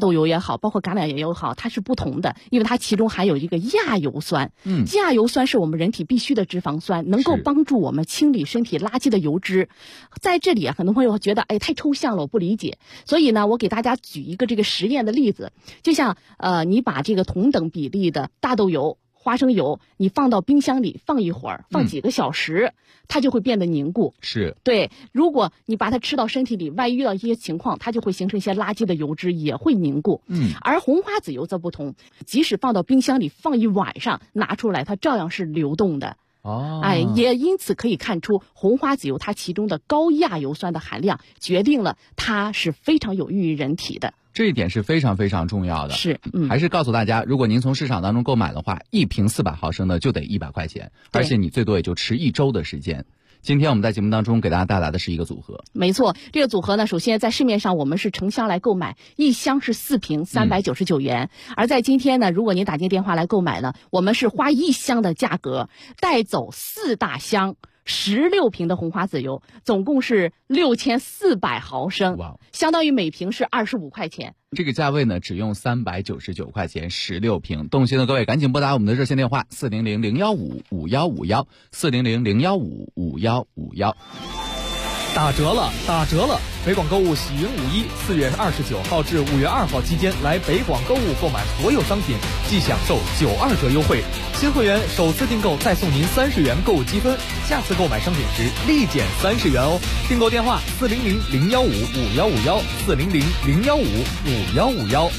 豆油也好，包括橄榄油也好，它是不同的，因为它其中含有一个亚油酸。亚油酸是我们人体必需的脂肪酸，能够帮助我们清理身体垃圾的油脂。在这里很多朋友觉得太抽象了，我不理解。所以呢，我给大家举一个这个实验的例子，就像你把这个同等比例的大豆油、花生油，你放到冰箱里放一会儿，放几个小时，它就会变得凝固。 是对，如果你把它吃到身体里，万一遇到一些情况，它就会形成一些垃圾的油脂，也会凝固。而红花籽油则不同，即使放到冰箱里放一晚上，拿出来它照样是流动的。也因此可以看出，红花籽油它其中的高亚油酸的含量，决定了它是非常有益于人体的。 这一点是非常非常重要的。 是， 还是告诉大家，如果您从市场当中购买的话，1瓶400毫升的就得100块钱，而且你最多也就吃1周的时间。今天我们在节目当中给大家带来的是一个组合。 没错，这个组合呢，首先在市面上我们是成箱来购买，一箱是4瓶，399元。而在今天呢，如果您打进电话来购买呢，我们是花1箱的价格带走4大箱16瓶的红花籽油，总共是6400毫升，相当于每瓶是25块钱。 这个价位呢，只用399块钱16瓶。动心的各位赶紧拨打我们的热线电话400-015-5151 400-015-5151。 打折了，打折了！北广购物喜迎5·1，4月29号至5月2号期间来北广购物购买所有商品，即享受92折优惠。新会员首次订购再送您30元购物积分，下次购买商品时立减30元哦。订购电话400-015-5151 400-015-5151。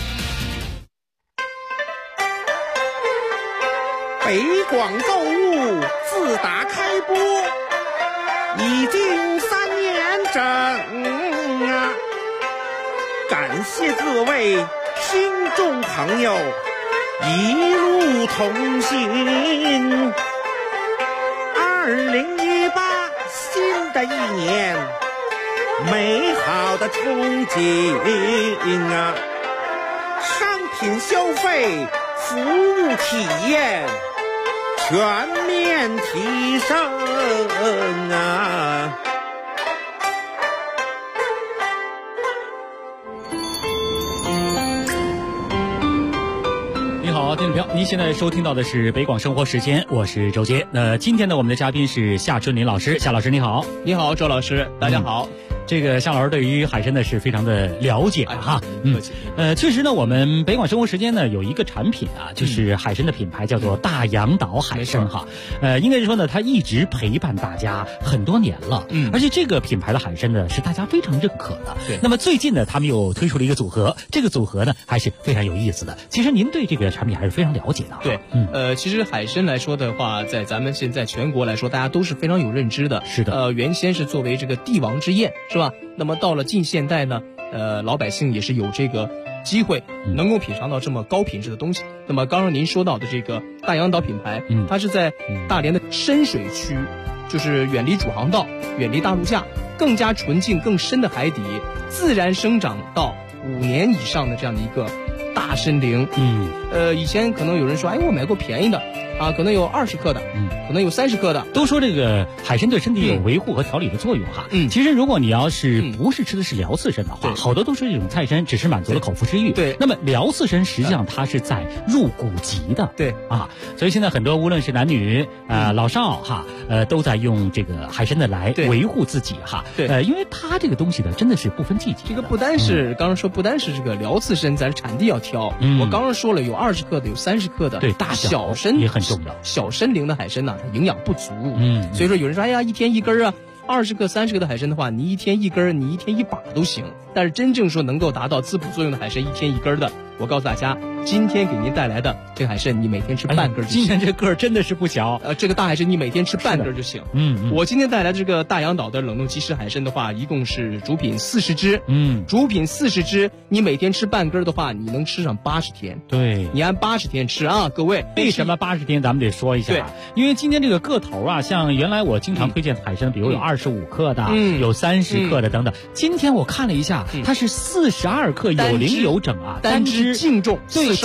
北广购物自打开播已经3年整啊！感谢各位听众朋友一路同行。2018新的一年，美好的憧憬啊！商品消费、服务体验全面提升啊！ 你好，听众朋友，您现在收听到的是北广生活时间，我是周杰。今天呢，我们的嘉宾是夏春林老师。夏老师你好。 你好，周老师，大家好。 这个夏老师对于海参呢是非常的了解哈。 客气。 确实呢，我们北广生活时间呢有一个产品啊，就是海参的品牌叫做大洋岛海参哈。应该是说呢，它一直陪伴大家很多年了。而且这个品牌的海参呢是大家非常认可的。 对。 那么最近呢，他们又推出了一个组合，这个组合呢还是非常有意思的。其实您对这个产品还是非常了解的。 对。其实海参来说的话，在咱们现在全国来说，大家都是非常有认知的。 是的。 原先是作为这个帝王之宴，是吧？那么到了近现代呢，老百姓也是有这个机会能够品尝到这么高品质的东西。那么刚刚您说到的这个大洋岛品牌，它是在大连的深水区，就是远离主航道、远离大陆架，更加纯净、更深的海底，自然生长到5年以上的这样的一个大参蛉。以前可能有人说，我买过便宜的啊，可能有20克的，可能有30克的。 都说这个海参对身体有维护和调理的作用哈。其实如果你要是不是吃的是辽刺参的话，好多都是这种菜参，只是满足了口腹之欲。 对。 那么辽刺参实际上它是在入骨级的。 对。 所以现在很多无论是男女老少哈，都在用这个海参的来维护自己哈。 对。 因为它这个东西呢，真的是不分季节。 这个不单是刚刚说，不单是这个辽刺参，咱产地要挑。我刚刚说了，有20克的，有30克的。 对，大小参也很重要。 小参蛉的海参呢，它营养不足。所以说有人说，1天1根啊，20克、30克的海参的话，你1天1根，你1天1把都行。但是真正说能够达到滋补作用的海参，1天1根的，我告诉大家，今天给您带来的这个海参，你每天吃半根就行。 今天这个儿真的是不小。 这个大海参你每天吃半根就行。我今天带来这个大洋岛的冷冻即食海参的话，一共是主品40只。主品40只，你每天吃半根的话，你能吃上80天。 对， 你按80天吃啊，各位。 为什么80天？咱们得说一下。对，因为今天这个个头啊，像原来我经常推荐海参，比如有25克的，有30克的等等。今天我看了一下，它是42克有零有整啊，单只只净重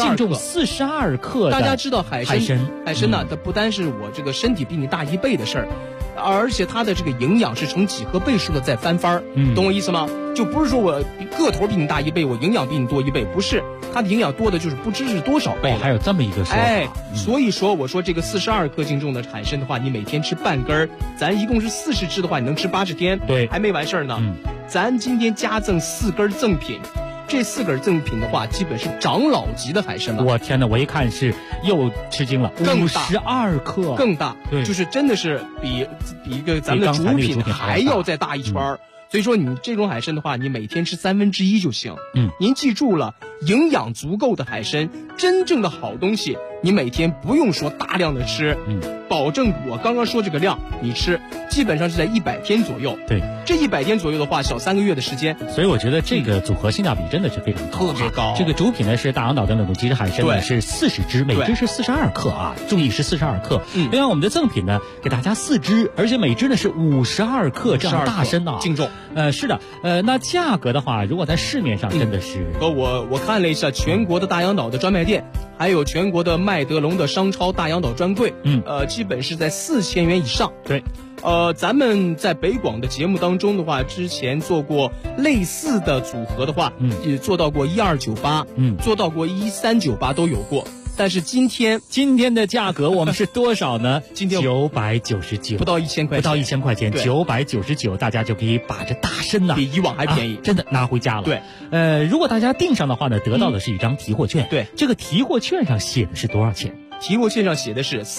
42克。 大家知道海参呢，它不单是我这个身体比你大1倍的事儿，而且它的这个营养是成几何倍数的在翻番儿，懂我意思吗？就不是说我个头比你大1倍，我营养比你多1倍，不是，它的营养多的就是不知是多少倍。 还有这么一个说法。 所以说我说这个42克净重的海参的话，你每天吃半根儿，咱一共是40只的话，你能吃80天， 对， 还没完事儿呢。咱今天加赠4根赠品。这4根赠品的话，基本是长老级的海参了。 我天哪！我一看是又吃惊了，52克， 更大， 对， 就是真的是比一个咱们的主品还要再大一圈儿。所以说你这种海参的话，你每天吃1/3就行。您记住了，营养足够的海参，真正的好东西，你每天不用说大量的吃，保证我刚刚说这个量，你吃基本上是在100天左右。 对， 这100天左右的话，小3个月的时间。 所以我觉得这个组合性价比真的是非常高， 特别高。 这个主品呢是大洋岛的冷冻即食海参呢是40只，每只是42克啊，注意是42克。另外我们的赠品呢给大家4只，而且每只呢是52克这样大参啊， 净重。 是的，那价格的话，如果在市面上真的是， 我看了一下全国的大洋岛的专卖店，还有全国的麦德龙的商超大洋岛专柜，基本是在4000元以上。 对， 咱们在北广的节目当中的话，之前做过类似的组合的话，也做到过1298，做到过1398都有过。但是今天的价格我们是多少呢？ 今天 999， 不到1000块钱， 不到1000块钱，999，大家就可以把这大参呐， 比以往还便宜， 真的拿回家了。 对， 如果大家订上的话呢，得到的是一张提货券。 对， 这个提货券上写的是多少钱？ 提货券上写的是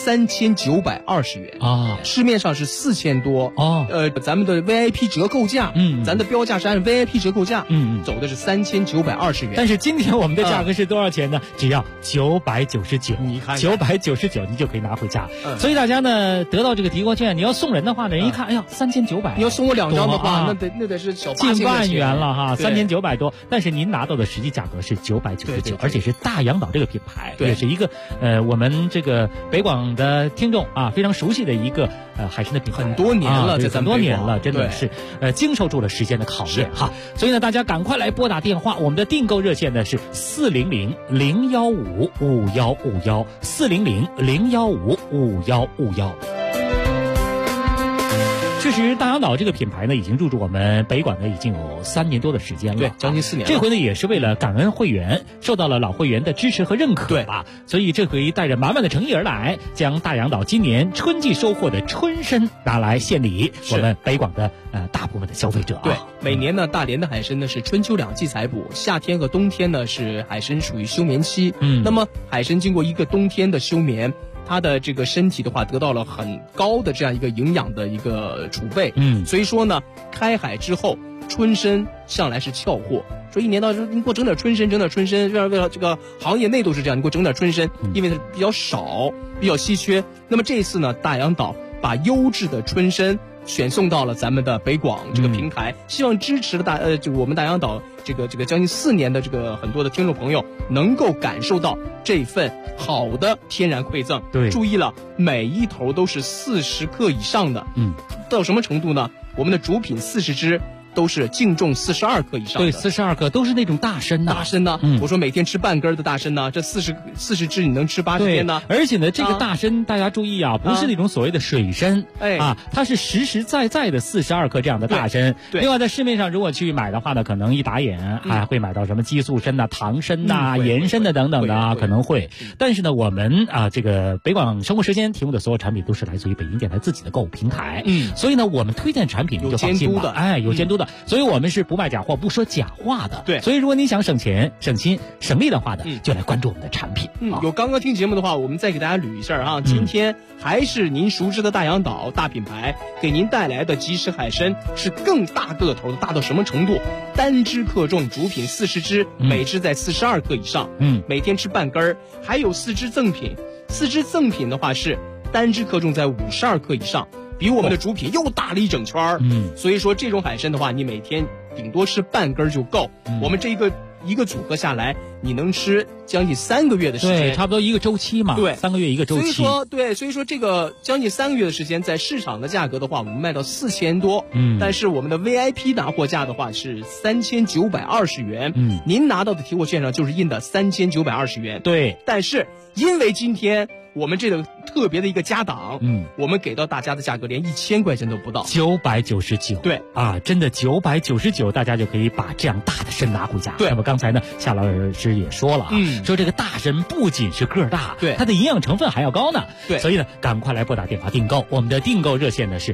3920元啊， 市面上是4000多哦。 咱们的 VIP 折扣价，咱的标价是按 VIP 折扣价，走的是3920元。 但是今天我们的价格是多少钱呢？只要999， 你看 999，你就可以拿回家。所以大家呢得到这个提货券，你要送人的话呢，人一看，哎呀，3900， 你要送我2张的话，那得是小近万元了哈，3900多。但是您拿到的实际价格是999，而且是大洋岛这个品牌，也是一个我们这个北广的听众啊非常熟悉的一个海参的品牌， 很多年了， 很多年了，真的是经受住了时间的考验哈。所以呢，大家赶快来拨打电话，我们的订购热线呢是400-015-5151，400-015-5151。确实，大洋岛这个品牌呢，已经入驻我们北广呢，已经有3年多的时间了， 对，将近4年了。 这回呢，也是为了感恩会员，受到了老会员的支持和认可，对吧？所以这回带着满满的诚意而来，将大洋岛今年春季收获的春参拿来献礼我们北广的大部分的消费者。 对，每年呢，大连的海参呢是春秋2季采捕，夏天和冬天呢是海参属于休眠期。那么海参经过一个冬天的休眠，它的这个身体的话得到了很高的这样一个营养的一个储备，所以说呢，开海之后春参向来是俏货，说一年到头你给我整点春参，为了这个行业内都是这样，你给我整点春参，因为它比较少，比较稀缺。那么这一次呢，大洋岛把优质的春参选送到了咱们的北广这个平台，希望支持就我们大洋岛这个将近4年的这个很多的听众朋友能够感受到这份好的天然馈赠。 对， 注意了，每一头都是40克以上的。到什么程度呢？我们的主品40只都是净重42克以上的， 对，42克都是那种大参呐， 我说每天吃半根的大参呢，这40只你能吃80天呢。 而且呢，这个大参大家注意啊，不是那种所谓的水参，它是实实在在的42克这样的大参。另外在市面上如果去买的话呢，可能一打眼还会买到什么激素参呐、糖参呐、盐参的等等的啊，可能会。但是呢，我们这个北广生活时间提供的所有产品都是来自于北京电台自己的购物平台，所以呢，我们推荐产品你就放心吧，有监督的。所以我们是不卖假货，不说假话的。 对， 所以如果你想省钱、省心、省力的话呢，就来关注我们的产品。 有刚刚听节目的话，我们再给大家捋一下哈。今天还是您熟知的大洋岛大品牌给您带来的即食海参，是更大个头的，大到什么程度？单只克重，主品40只，每只在42克以上。每天吃半根儿，还有4只赠品。4只赠品的话是单只克重在52克以上。比我们的主品又大了一整圈儿，所以说这种海参的话，你每天顶多吃半根就够。我们这个一个组合下来，你能吃将近3个月的时间， 对，差不多一个周期嘛， 对 ，3个月一个周期。 所以说这个将近3个月的时间，在市场的价格的话，我们卖到4000多，但是我们的 VIP 拿货价的话是3920元，您拿到的提货券上就是印的3920元， 对， 但是因为今天我们这个特别的一个加档，我们给到大家的价格连1000块钱都不到 ，999。 对啊，真的999，大家就可以把这样大的参拿回家。 对， 那么刚才呢，夏老师也说了啊，说这个大参不仅是个大， 对， 它的营养成分还要高呢。 对， 所以呢，赶快来拨打电话订购。我们的订购热线呢是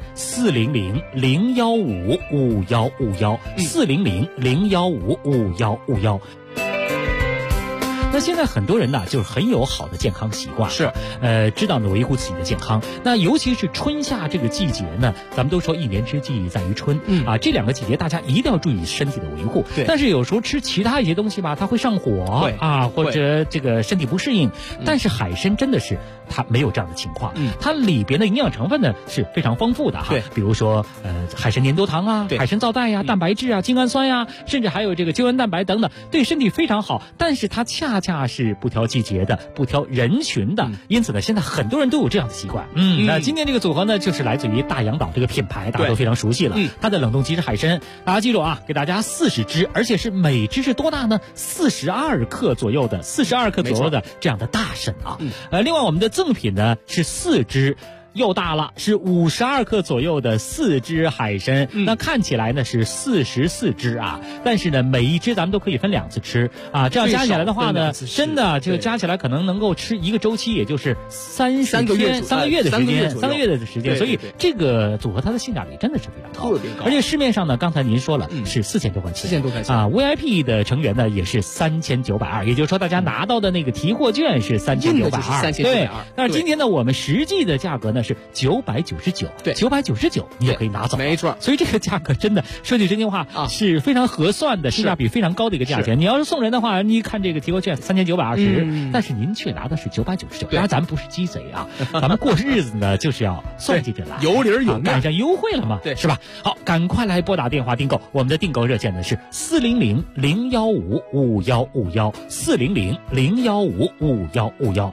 400-015-5151，400-015-5151。那现在很多人呢，就是很有好的健康习惯， 是， 知道呢维护自己的健康。那尤其是春夏这个季节呢，咱们都说一年之计在于春，这2个季节大家一定要注意身体的维护。 对， 但是有时候吃其他一些东西吧，它会上火啊，或者这个身体不适应。但是海参真的是它没有这样的情况，它里边的营养成分呢是非常丰富的哈。 对， 比如说海参粘多糖啊，海参皂苷呀，蛋白质啊，精氨酸呀，甚至还有这个胶原蛋白等等，对身体非常好。但是它恰恰是不挑季节的，不挑人群的，因此呢，现在很多人都有这样的习惯。那今天这个组合呢，就是来自于大洋岛这个品牌，大家都非常熟悉了。它的冷冻即食海参，大家记住啊，给大家40只，而且是每只是多大呢？42克左右的这样的大参啊。另外我们的赠品呢是4只。又大了，是52克左右的4只海参，那看起来呢是44只啊，但是呢每一只咱们都可以分2次吃啊，这样加起来的话呢，真的就加起来可能能够吃一个周期，也就是3个月的时间，所以这个组合它的性价比真的是非常高， 特别高。 而且市面上呢，刚才您说了是4000多块钱啊 ，VIP 的成员呢也是3920，也就是说大家拿到的那个提货券是3920，对。但是今天呢，我们实际的价格呢是999，对，999你也可以拿走， 没错。 所以这个价格真的说句真心话是非常合算的，性价比非常高的一个价钱。你要是送人的话，你看这个提货券3920，但是您却拿的是999。当然咱们不是鸡贼啊，咱们过日子呢就是要算计着来， 有理有面， 赶上优惠了嘛， 对， 是吧？好，赶快来拨打电话订购，我们的订购热线呢是400-015-5151，400-015-5151。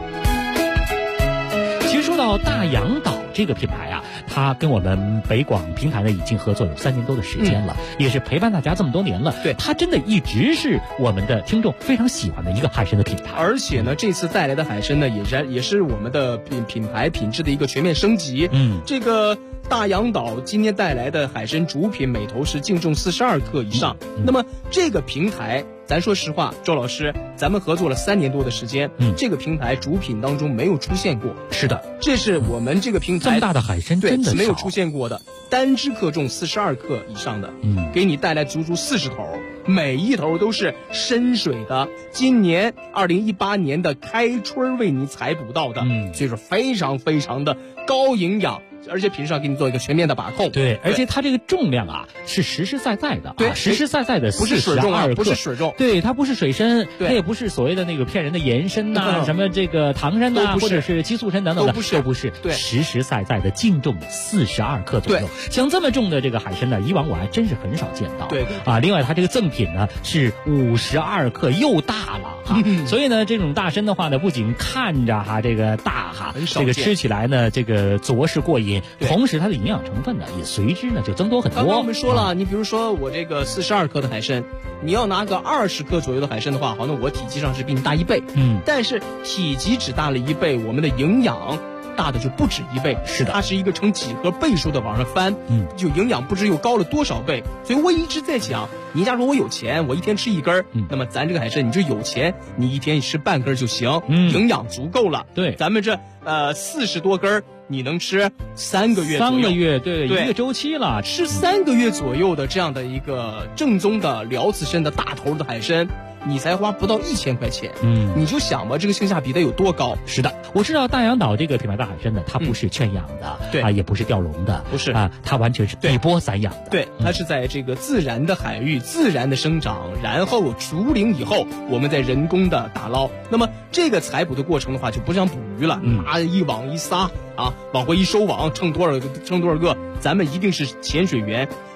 说到大洋岛这个品牌啊，它跟我们北广平台呢已经合作有3年多的时间了，也是陪伴大家这么多年了。 对， 它真的一直是我们的听众非常喜欢的一个海参的品牌。 而且呢，这次带来的海参呢，也是我们的品牌品质的一个全面升级。这个大洋岛今天带来的海参主品每头是净重42克以上。那么这个平台，咱说实话，周老师，咱们合作了3年多的时间，这个平台主品当中没有出现过。 是的， 这是我们这个平台这么大的海参真的没有出现过的，单只克重42克以上的，给你带来足足40头，每一头都是深水的，今年2018年的开春为你采捕到的，所以说非常非常的高营养。而且品质上给你做一个全面的把控， 对，而且它这个重量啊是实实在在的， 对， 实实在在的， 不是水重啊，不是水重， 对，它不是水参， 它也不是所谓的那个骗人的盐参呐，什么这个糖参呐，或者是激素参等等的，都不是， 对， 实实在在的净重42克左右。像这么重的这个海参呢，以往我还真是很少见到， 对啊。另外，它这个赠品呢是52克，又大了哈，所以呢，这种大参的话呢，不仅看着哈这个大哈，这个吃起来呢这个着实过瘾，同时它的营养成分呢也随之呢就增多很多。 刚刚我们说了，你比如说我这个42克的海参，你要拿个20克左右的海参的话，好，那我体积上是比你大1倍，但是体积只大了1倍，我们的营养大的就不止1倍， 是的， 它是一个呈几何倍数的往上翻，就营养不知又高了多少倍。所以我一直在讲，你假如说我有钱，我一天吃1根，那么咱这个海参你就有钱，你一天吃半根就行，营养足够了。 对， 咱们这40多根。你能吃3个月左右，3 个月，对，一个周期了， 吃3个月左右的这样的一个正宗的辽刺参的大头的海参，你才花不到1000块钱，你就想吧，这个性价比得有多高？ 是的，我知道大洋岛这个品牌大海参呢，它不是圈养的， 对啊，也不是钓笼的， 不是啊，它完全是一波散养的， 对，它是在这个自然的海域自然的生长，然后竹龄以后，我们再人工的打捞。那么这个采捕的过程的话，就不像捕鱼了，拿一网一撒啊，往回一收网，称多少个，咱们一定是潜水员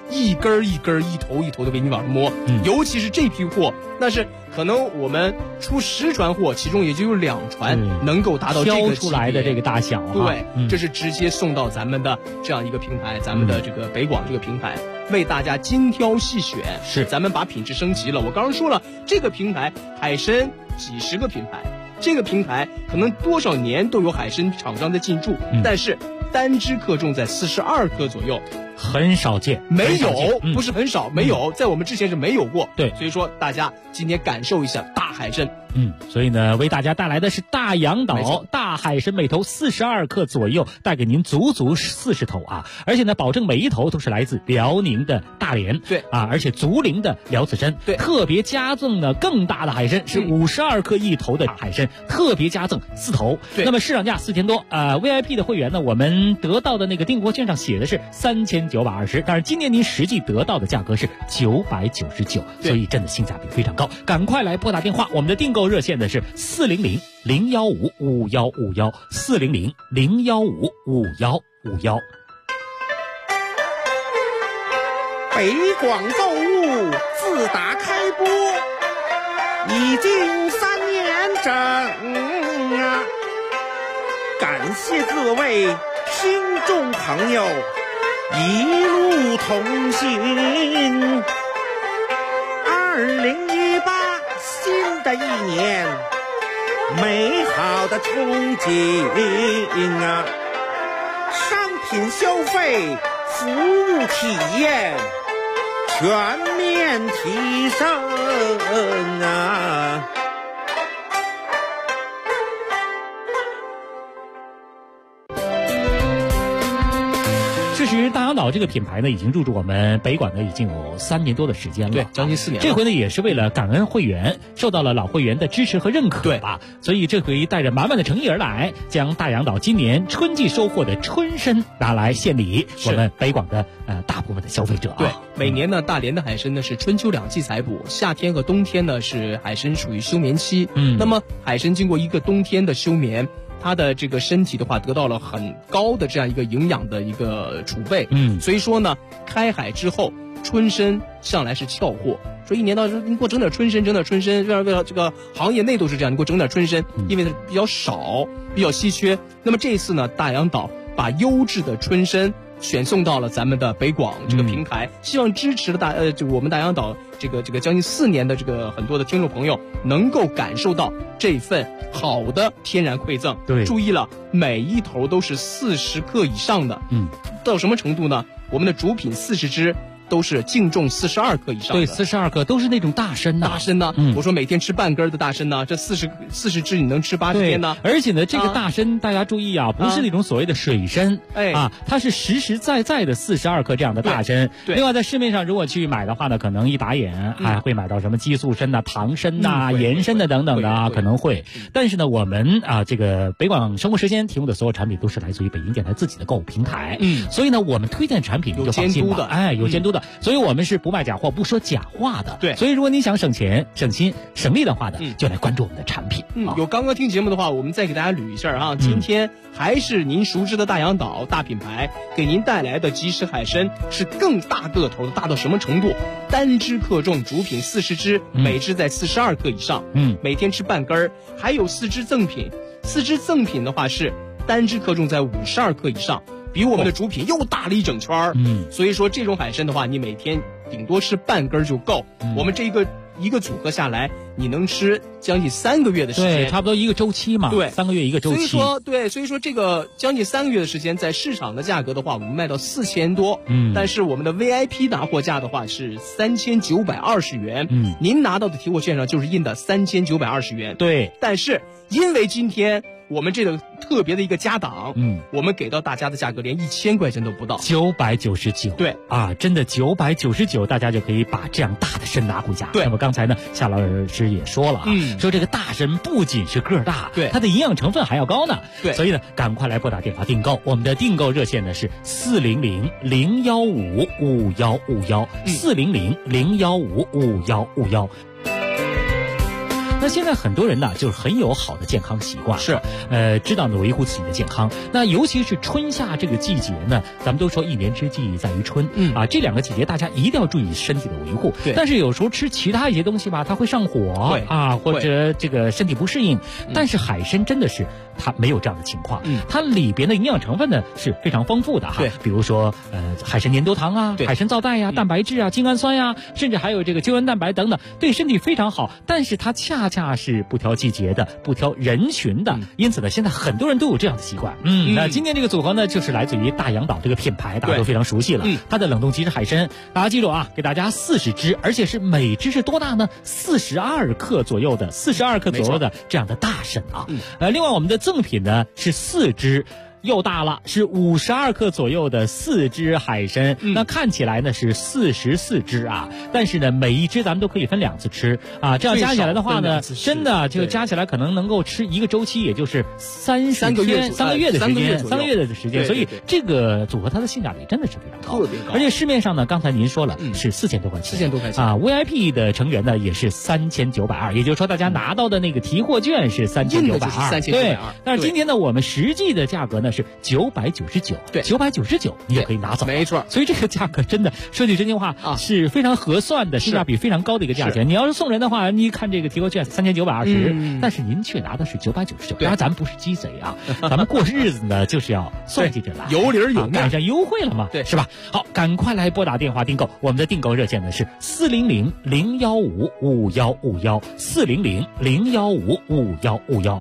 一根一根、一头一头的为你往上摸。尤其是这批货，那是可能我们出10船货，其中也就有2船能够达到这个出来的这个大小。 对，这是直接送到咱们的这样一个平台，咱们的这个北广这个平台，为大家精挑细选。 是， 咱们把品质升级了。我刚刚说了，这个平台海参几十个品牌，这个平台可能多少年都有海参厂商在进驻，但是单只克重在42克左右。 很少见， 没有，不是很少，没有，在我们之前是没有过。 对， 所以说大家今天感受一下大海参。 所以呢，为大家带来的是大洋岛大海参，每头42克左右，带给您足足40头啊！而且呢，保证每一头都是来自辽宁的大连， 对啊，而且竹林的辽刺参， 对， 特别加赠呢更大的海参，是52克一头的海参，特别加赠4头。 对， 那么市场价4000多，VIP 的会员呢，我们得到的那个订货券上写的是3920，但是今年您实际得到的价格是999，所以真的性价比非常高，赶快来拨打电话，我们的订购热线呢是400-015-5151，400-015-5151。 北广购物自打开播已经3年整啊，感谢各位听众朋友一路同行。2018新的一年，美好的憧憬啊，商品消费、服务体验全面提升啊！ 事实大洋岛这个品牌呢，已经入驻我们北广呢已经有3年多的时间了， 对，将近4年了。 这回呢也是为了感恩会员，受到了老会员的支持和认可吧，所以这回带着满满的诚意而来，将大洋岛今年春季收获的春参拿来献礼我们北广的大部分的消费者。 对，每年呢大连的海参呢是春秋2季采捕，夏天和冬天呢是海参属于休眠期。那么海参经过一个冬天的休眠，它的这个身体的话得到了很高的这样一个营养的一个储备，所以说呢，开海之后春参向来是俏货，说一年到头你给我整点春参，为了这个行业内都是这样，你给我整点春参，因为它比较少，比较稀缺。那么这次呢，大洋岛把优质的春参选送到了咱们的北广这个平台，希望支持了我们大洋岛这个将近4年的这个很多的听众朋友能够感受到这份好的天然馈赠。 对， 注意了，每一头都是40克以上的。到什么程度呢？我们的主品40只都是净重42克以上的。 对，42克都是那种大参呐。 大参呢，我说每天吃半根的大参呢，这40只你能吃80天呢。 而且呢，这个大参大家注意啊，不是那种所谓的水参，它是实实在在的42克这样的大参。另外在市面上如果去买的话呢，可能一打眼还会买到什么激素参呐、糖参呐、盐参的等等的啊，可能会。但是呢，我们这个北广生活时间提供的所有产品都是来自于北京电台自己的购物平台，所以呢，我们推荐产品就放心吧，有监督的。所以我们是不卖假货，不说假话的。 对， 所以如果你想省钱、省心、省力的话呢，就来关注我们的产品。 有刚刚听节目的话，我们再给大家捋一下啊。今天还是您熟知的大洋岛大品牌给您带来的即食海参，是更大个头的，大到什么程度？单只克重，主品40只，每只在42克以上。每天吃半根儿，还有4只赠品。4只赠品的话是单只克重在52克以上。比我们的主品又大了一整圈儿，所以说这种海参的话，你每天顶多吃半根就够。我们这一个组合下来，你能吃将近3个月的时间， 对，差不多一个周期嘛，对，3个月一个周期。 所以说这个将近3个月的时间，在市场的价格的话，我们卖到4000多，但是我们的 VIP 拿货价的话是3920元，您拿到的提货券上就是印的3920元， 对， 但是因为今天我们这个特别的一个加档，我们给到大家的价格连1000块钱都不到 ，999。 对啊，真的999，大家就可以把这样大的参拿回家。 对， 那么刚才呢，夏老师也说了啊，说这个大参不仅是个大， 对， 它的营养成分还要高呢。 对， 所以呢，赶快来拨打电话订购，我们的订购热线呢是400-015-5151，400-015-5151。那那现在很多人呢，就是很有好的健康习惯， 是， 知道呢维护自己的健康。那尤其是春夏这个季节呢，咱们都说一年之计在于春，这两个季节大家一定要注意身体的维护。 对， 但是有时候吃其他一些东西吧，它会上火或者这个身体不适应。但是海参真的是它没有这样的情况，它里边的营养成分呢是非常丰富的哈。 对， 比如说海参粘多糖啊，海参皂苷呀，蛋白质啊，精氨酸呀，甚至还有这个胶原蛋白等等，对身体非常好。但是它恰恰是不挑季节的，不挑人群的，因此呢，现在很多人都有这样的习惯。那今天这个组合呢，就是来自于大洋岛这个品牌，大家都非常熟悉了。它的冷冻即食海参，大家记住啊，给大家40只，而且是每只是多大呢？42克左右的这样的大参啊。另外我们的赠品呢是4只。又大了，是52克左右的4只海参，那看起来呢是44只啊，但是呢每一只咱们都可以分2次吃啊，这样加起来的话呢，真的就加起来可能能够吃一个周期，也就是3个月的时间，所以这个组合它的性价比真的是非常高， 特别高。 而且市面上呢，刚才您说了是4000多块钱啊 ，VIP 的成员呢也是3920，也就是说大家拿到的那个提货券是3920，对。但是今天呢，我们实际的价格呢是999，对，999你也可以拿走， 没错。 所以这个价格真的说句真心话是非常合算的，性价比非常高的一个价钱。你要是送人的话，你看这个提货券3920，但是您却拿的是999。当然咱们不是鸡贼啊，咱们过日子呢就是要算计着来， 有理有面， 赶上优惠了嘛， 对， 是吧？好，赶快来拨打电话订购，我们的订购热线呢是400-015-5151，400-015-5151。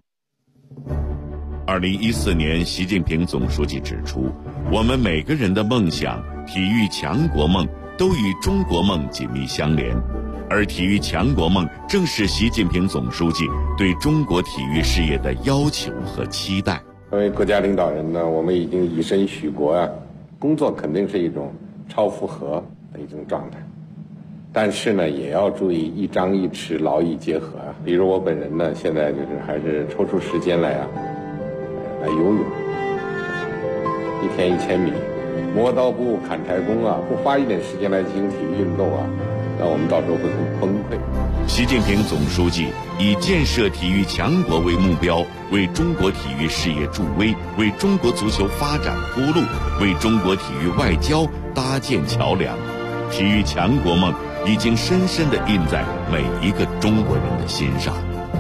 2014年，习近平总书记指出，我们每个人的梦想、体育强国梦都与中国梦紧密相连，而体育强国梦正是习近平总书记对中国体育事业的要求和期待。 作为国家领导人呢，我们已经以身许国啊，工作肯定是一种超负荷的一种状态，但是呢，也要注意一张一弛，劳逸结合啊。比如我本人呢，现在就是还是抽出时间来游泳，1天1000米，磨刀不误砍柴工啊，不花一点时间来进行体育运动啊，那我们到时候会很崩溃。 习近平总书记以建设体育强国为目标，为中国体育事业助威，为中国足球发展铺路，为中国体育外交搭建桥梁。体育强国梦已经深深地印在每一个中国人的心上。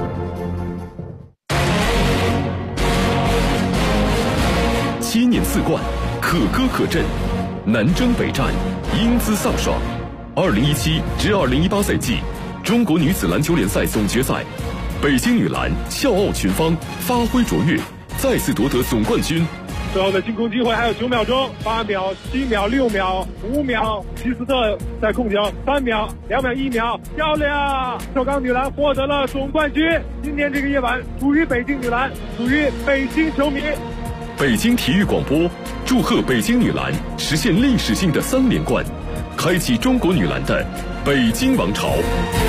7年4冠，可歌可阵，南征北战，英姿飒爽。2017至2018赛季中国女子篮球联赛总决赛，北京女篮笑傲群芳，发挥卓越，再次夺得总冠军。 最后的进攻机会还有9秒钟，8秒、7秒、6秒、5秒，希斯特在控球，3秒、2秒、1秒，漂亮！首钢女篮获得了总冠军。今天这个夜晚属于北京女篮，属于北京球迷。 北京体育广播祝贺北京女篮实现历史性的3连冠，开启中国女篮的北京王朝。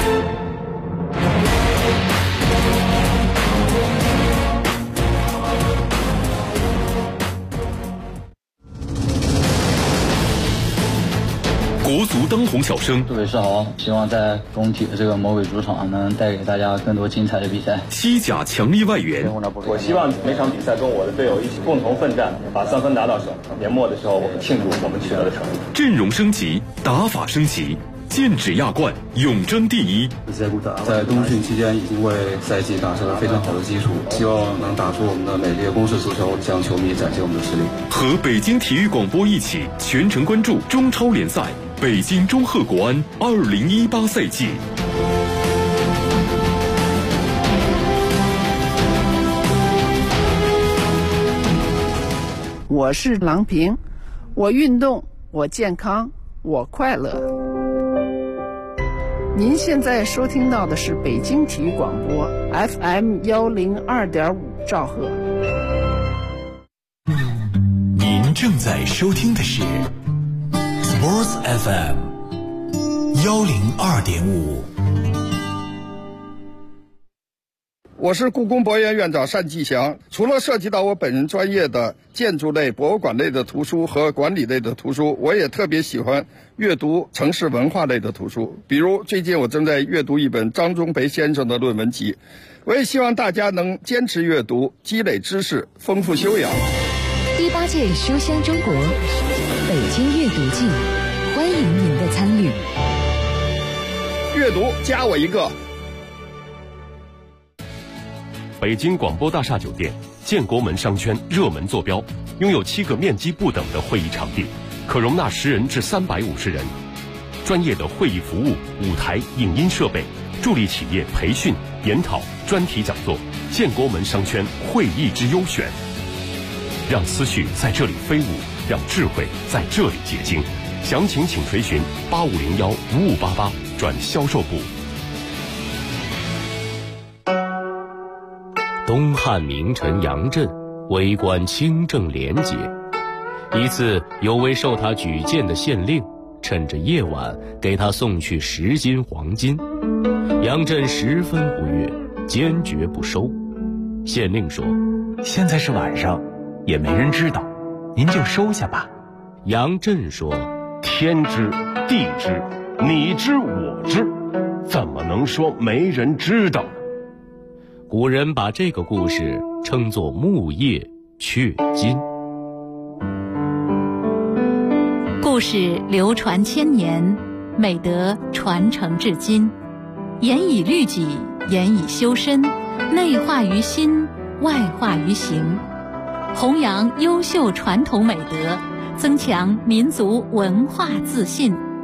国足当红小生， 各位是好，希望在工体的这个魔鬼主场能带给大家更多精彩的比赛。 西甲强力外援， 我希望每场比赛跟我的队友一起共同奋战，把3分拿到手。年末的时候，我们庆祝我们取得的成绩。 阵容升级，打法升级，剑指亚冠，永争第一。 在冬训期间已经为赛季打下了非常好的基础，希望能打出我们的美丽的攻势足球，向球迷展现我们的实力。 和北京体育广播一起全程关注中超联赛。北京中赫国安2018赛季。 我是郎平，我运动，我健康，我快乐。您现在收听到的是北京体育广播 FM 102.5兆赫。 您正在收听的是Sports FM 102.5。 我是故宫博物院院长单霁翔。除了涉及到我本人专业的建筑类、博物馆类的图书和管理类的图书，我也特别喜欢阅读城市文化类的图书。比如最近我正在阅读一本张忠培先生的论文集。我也希望大家能坚持阅读，积累知识，丰富修养。 第8届书香中国北京阅读季，欢迎您的参与。 阅读加我一个。 北京广播大厦酒店建国门商圈热门坐标，拥有7个面积不等的会议场地，可容纳10人至350人。专业的会议服务、舞台、影音设备，助力企业培训、研讨、专题讲座。建国门商圈会议之优选，让思绪在这里飞舞，让智慧在这里结晶。详情请垂询8501-5588转销售部。东汉名臣杨震为官清正廉洁，一次有位受他举荐的县令趁着夜晚给他送去10斤黄金，杨震十分不悦，坚决不收。县令说： 现在是晚上，也没人知道，您就收下吧。 杨震说： 天知地知，你知我知，怎么能说没人知道呢？ 古人把这个故事称作木叶雀金。 故事流传千年，美德传承至今，严以律己，严以修身，内化于心，外化于行，弘扬优秀传统美德，增强民族文化自信。